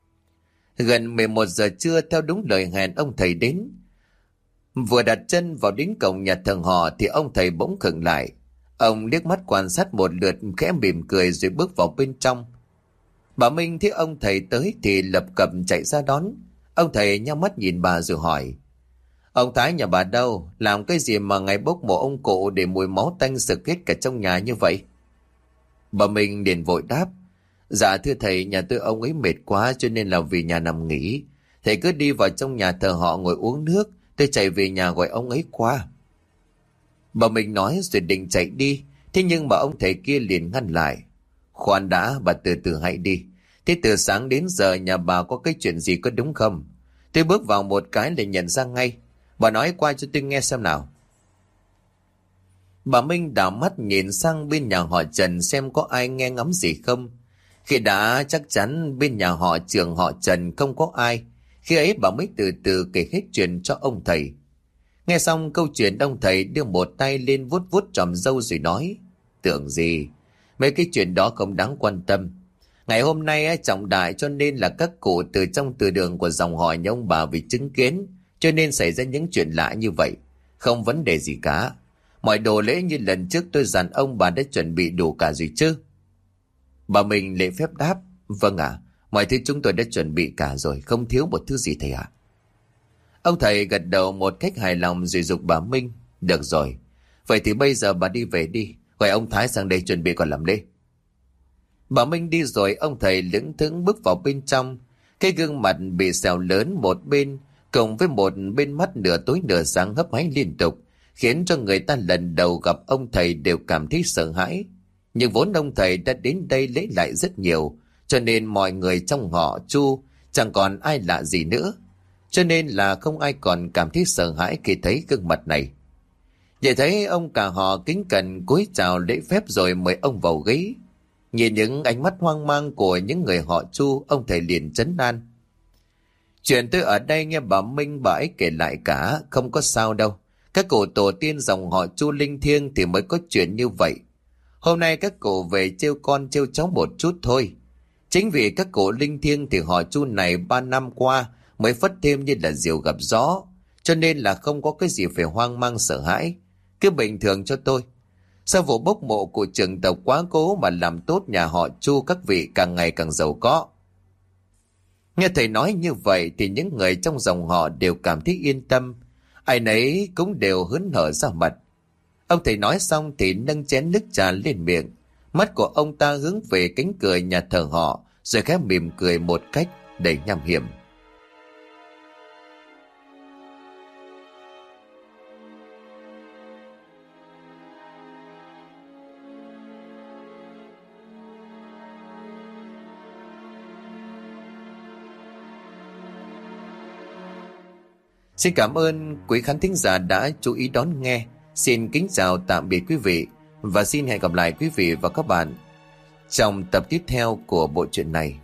Gần 11 giờ trưa, theo đúng lời hẹn, ông thầy đến. Vừa đặt chân vào đến cổng nhà thờ họ thì ông thầy bỗng khựng lại. Ông liếc mắt quan sát một lượt, khẽ mỉm cười rồi bước vào bên trong. Bà Minh thấy ông thầy tới thì lập cập chạy ra đón. Ông thầy nhắm mắt nhìn bà rồi hỏi: Ông Thái nhà bà đâu? Làm cái gì mà ngày bốc mộ ông cụ để mùi máu tanh sực hết cả trong nhà như vậy? Bà Minh liền vội đáp: Dạ thưa thầy, nhà tôi ông ấy mệt quá cho nên là vì nhà nằm nghỉ. Thầy cứ đi vào trong nhà thờ họ ngồi uống nước, tôi chạy về nhà gọi ông ấy qua. Bà Minh nói rồi định chạy đi, thế nhưng mà ông thầy kia liền ngăn lại: Khoan đã, bà từ từ hãy đi. Thế từ sáng đến giờ nhà bà có cái chuyện gì có đúng không? Tôi bước vào một cái là nhận ra ngay. Bà nói qua cho tôi nghe xem nào. Bà Minh đảo mắt nhìn sang bên nhà họ Trần xem có ai nghe ngóng gì không. Khi đã chắc chắn bên nhà họ Trường họ Trần không có ai, khi ấy bà mới từ từ kể hết chuyện cho ông thầy. Nghe xong câu chuyện, ông thầy đưa một tay lên vuốt vuốt chòm râu rồi nói: Tưởng gì, mấy cái chuyện đó không đáng quan tâm. Ngày hôm nay trọng đại cho nên là các cụ từ trong từ đường của dòng họ nhà ông bà vì chứng kiến, cho nên xảy ra những chuyện lạ như vậy. Không vấn đề gì cả. Mọi đồ lễ như lần trước tôi dặn ông bà đã chuẩn bị đủ cả rồi chứ? Bà mình lễ phép đáp: Vâng ạ, mọi thứ chúng tôi đã chuẩn bị cả rồi, không thiếu một thứ gì thầy ạ. Ông thầy gật đầu một cách hài lòng rồi giục bà Minh: Được rồi, vậy thì bây giờ bà đi về đi, gọi ông Thái sang đây chuẩn bị còn làm lễ. Bà Minh đi rồi, ông thầy lững thững bước vào bên trong. Cái gương mặt bị sẹo lớn một bên cộng với một bên mắt nửa tối nửa sáng hấp háy liên tục, khiến cho người ta lần đầu gặp ông thầy đều cảm thấy sợ hãi. Nhưng vốn ông thầy đã đến đây lễ lại rất nhiều, cho nên mọi người trong họ Chu chẳng còn ai lạ gì nữa, cho nên là không ai còn cảm thấy sợ hãi khi thấy gương mặt này. Vậy thấy ông cả họ kính cẩn cúi chào lễ phép rồi mời ông vào ghế. Nhìn những ánh mắt hoang mang của những người họ Chu, ông thầy liền trấn an: Chuyện tôi ở đây nghe bà Minh bà ấy kể lại cả, không có sao đâu. Các cụ tổ tiên dòng họ Chu linh thiêng thì mới có chuyện như vậy. Hôm nay các cụ về trêu con trêu cháu một chút thôi. Chính vì các cụ linh thiêng thì họ Chu này 3 năm qua mới phất thêm như là diều gặp gió, cho nên là không có cái gì phải hoang mang sợ hãi. Cứ bình thường cho tôi. Sau vụ bốc mộ của trưởng tộc quá cố mà làm tốt nhà họ Chu các vị càng ngày càng giàu có. Nghe thầy nói như vậy thì những người trong dòng họ đều cảm thấy yên tâm. Ai nấy cũng đều hớn hở ra mặt. Ông thầy nói xong thì nâng chén nước trà lên miệng. Mắt của ông ta hướng về cánh cửa nhà thờ họ, rồi khẽ mỉm cười một cách đầy nham hiểm. Xin cảm ơn quý khán thính giả đã chú ý đón nghe. Xin kính chào tạm biệt quý vị và xin hẹn gặp lại quý vị và các bạn trong tập tiếp theo của bộ truyện này.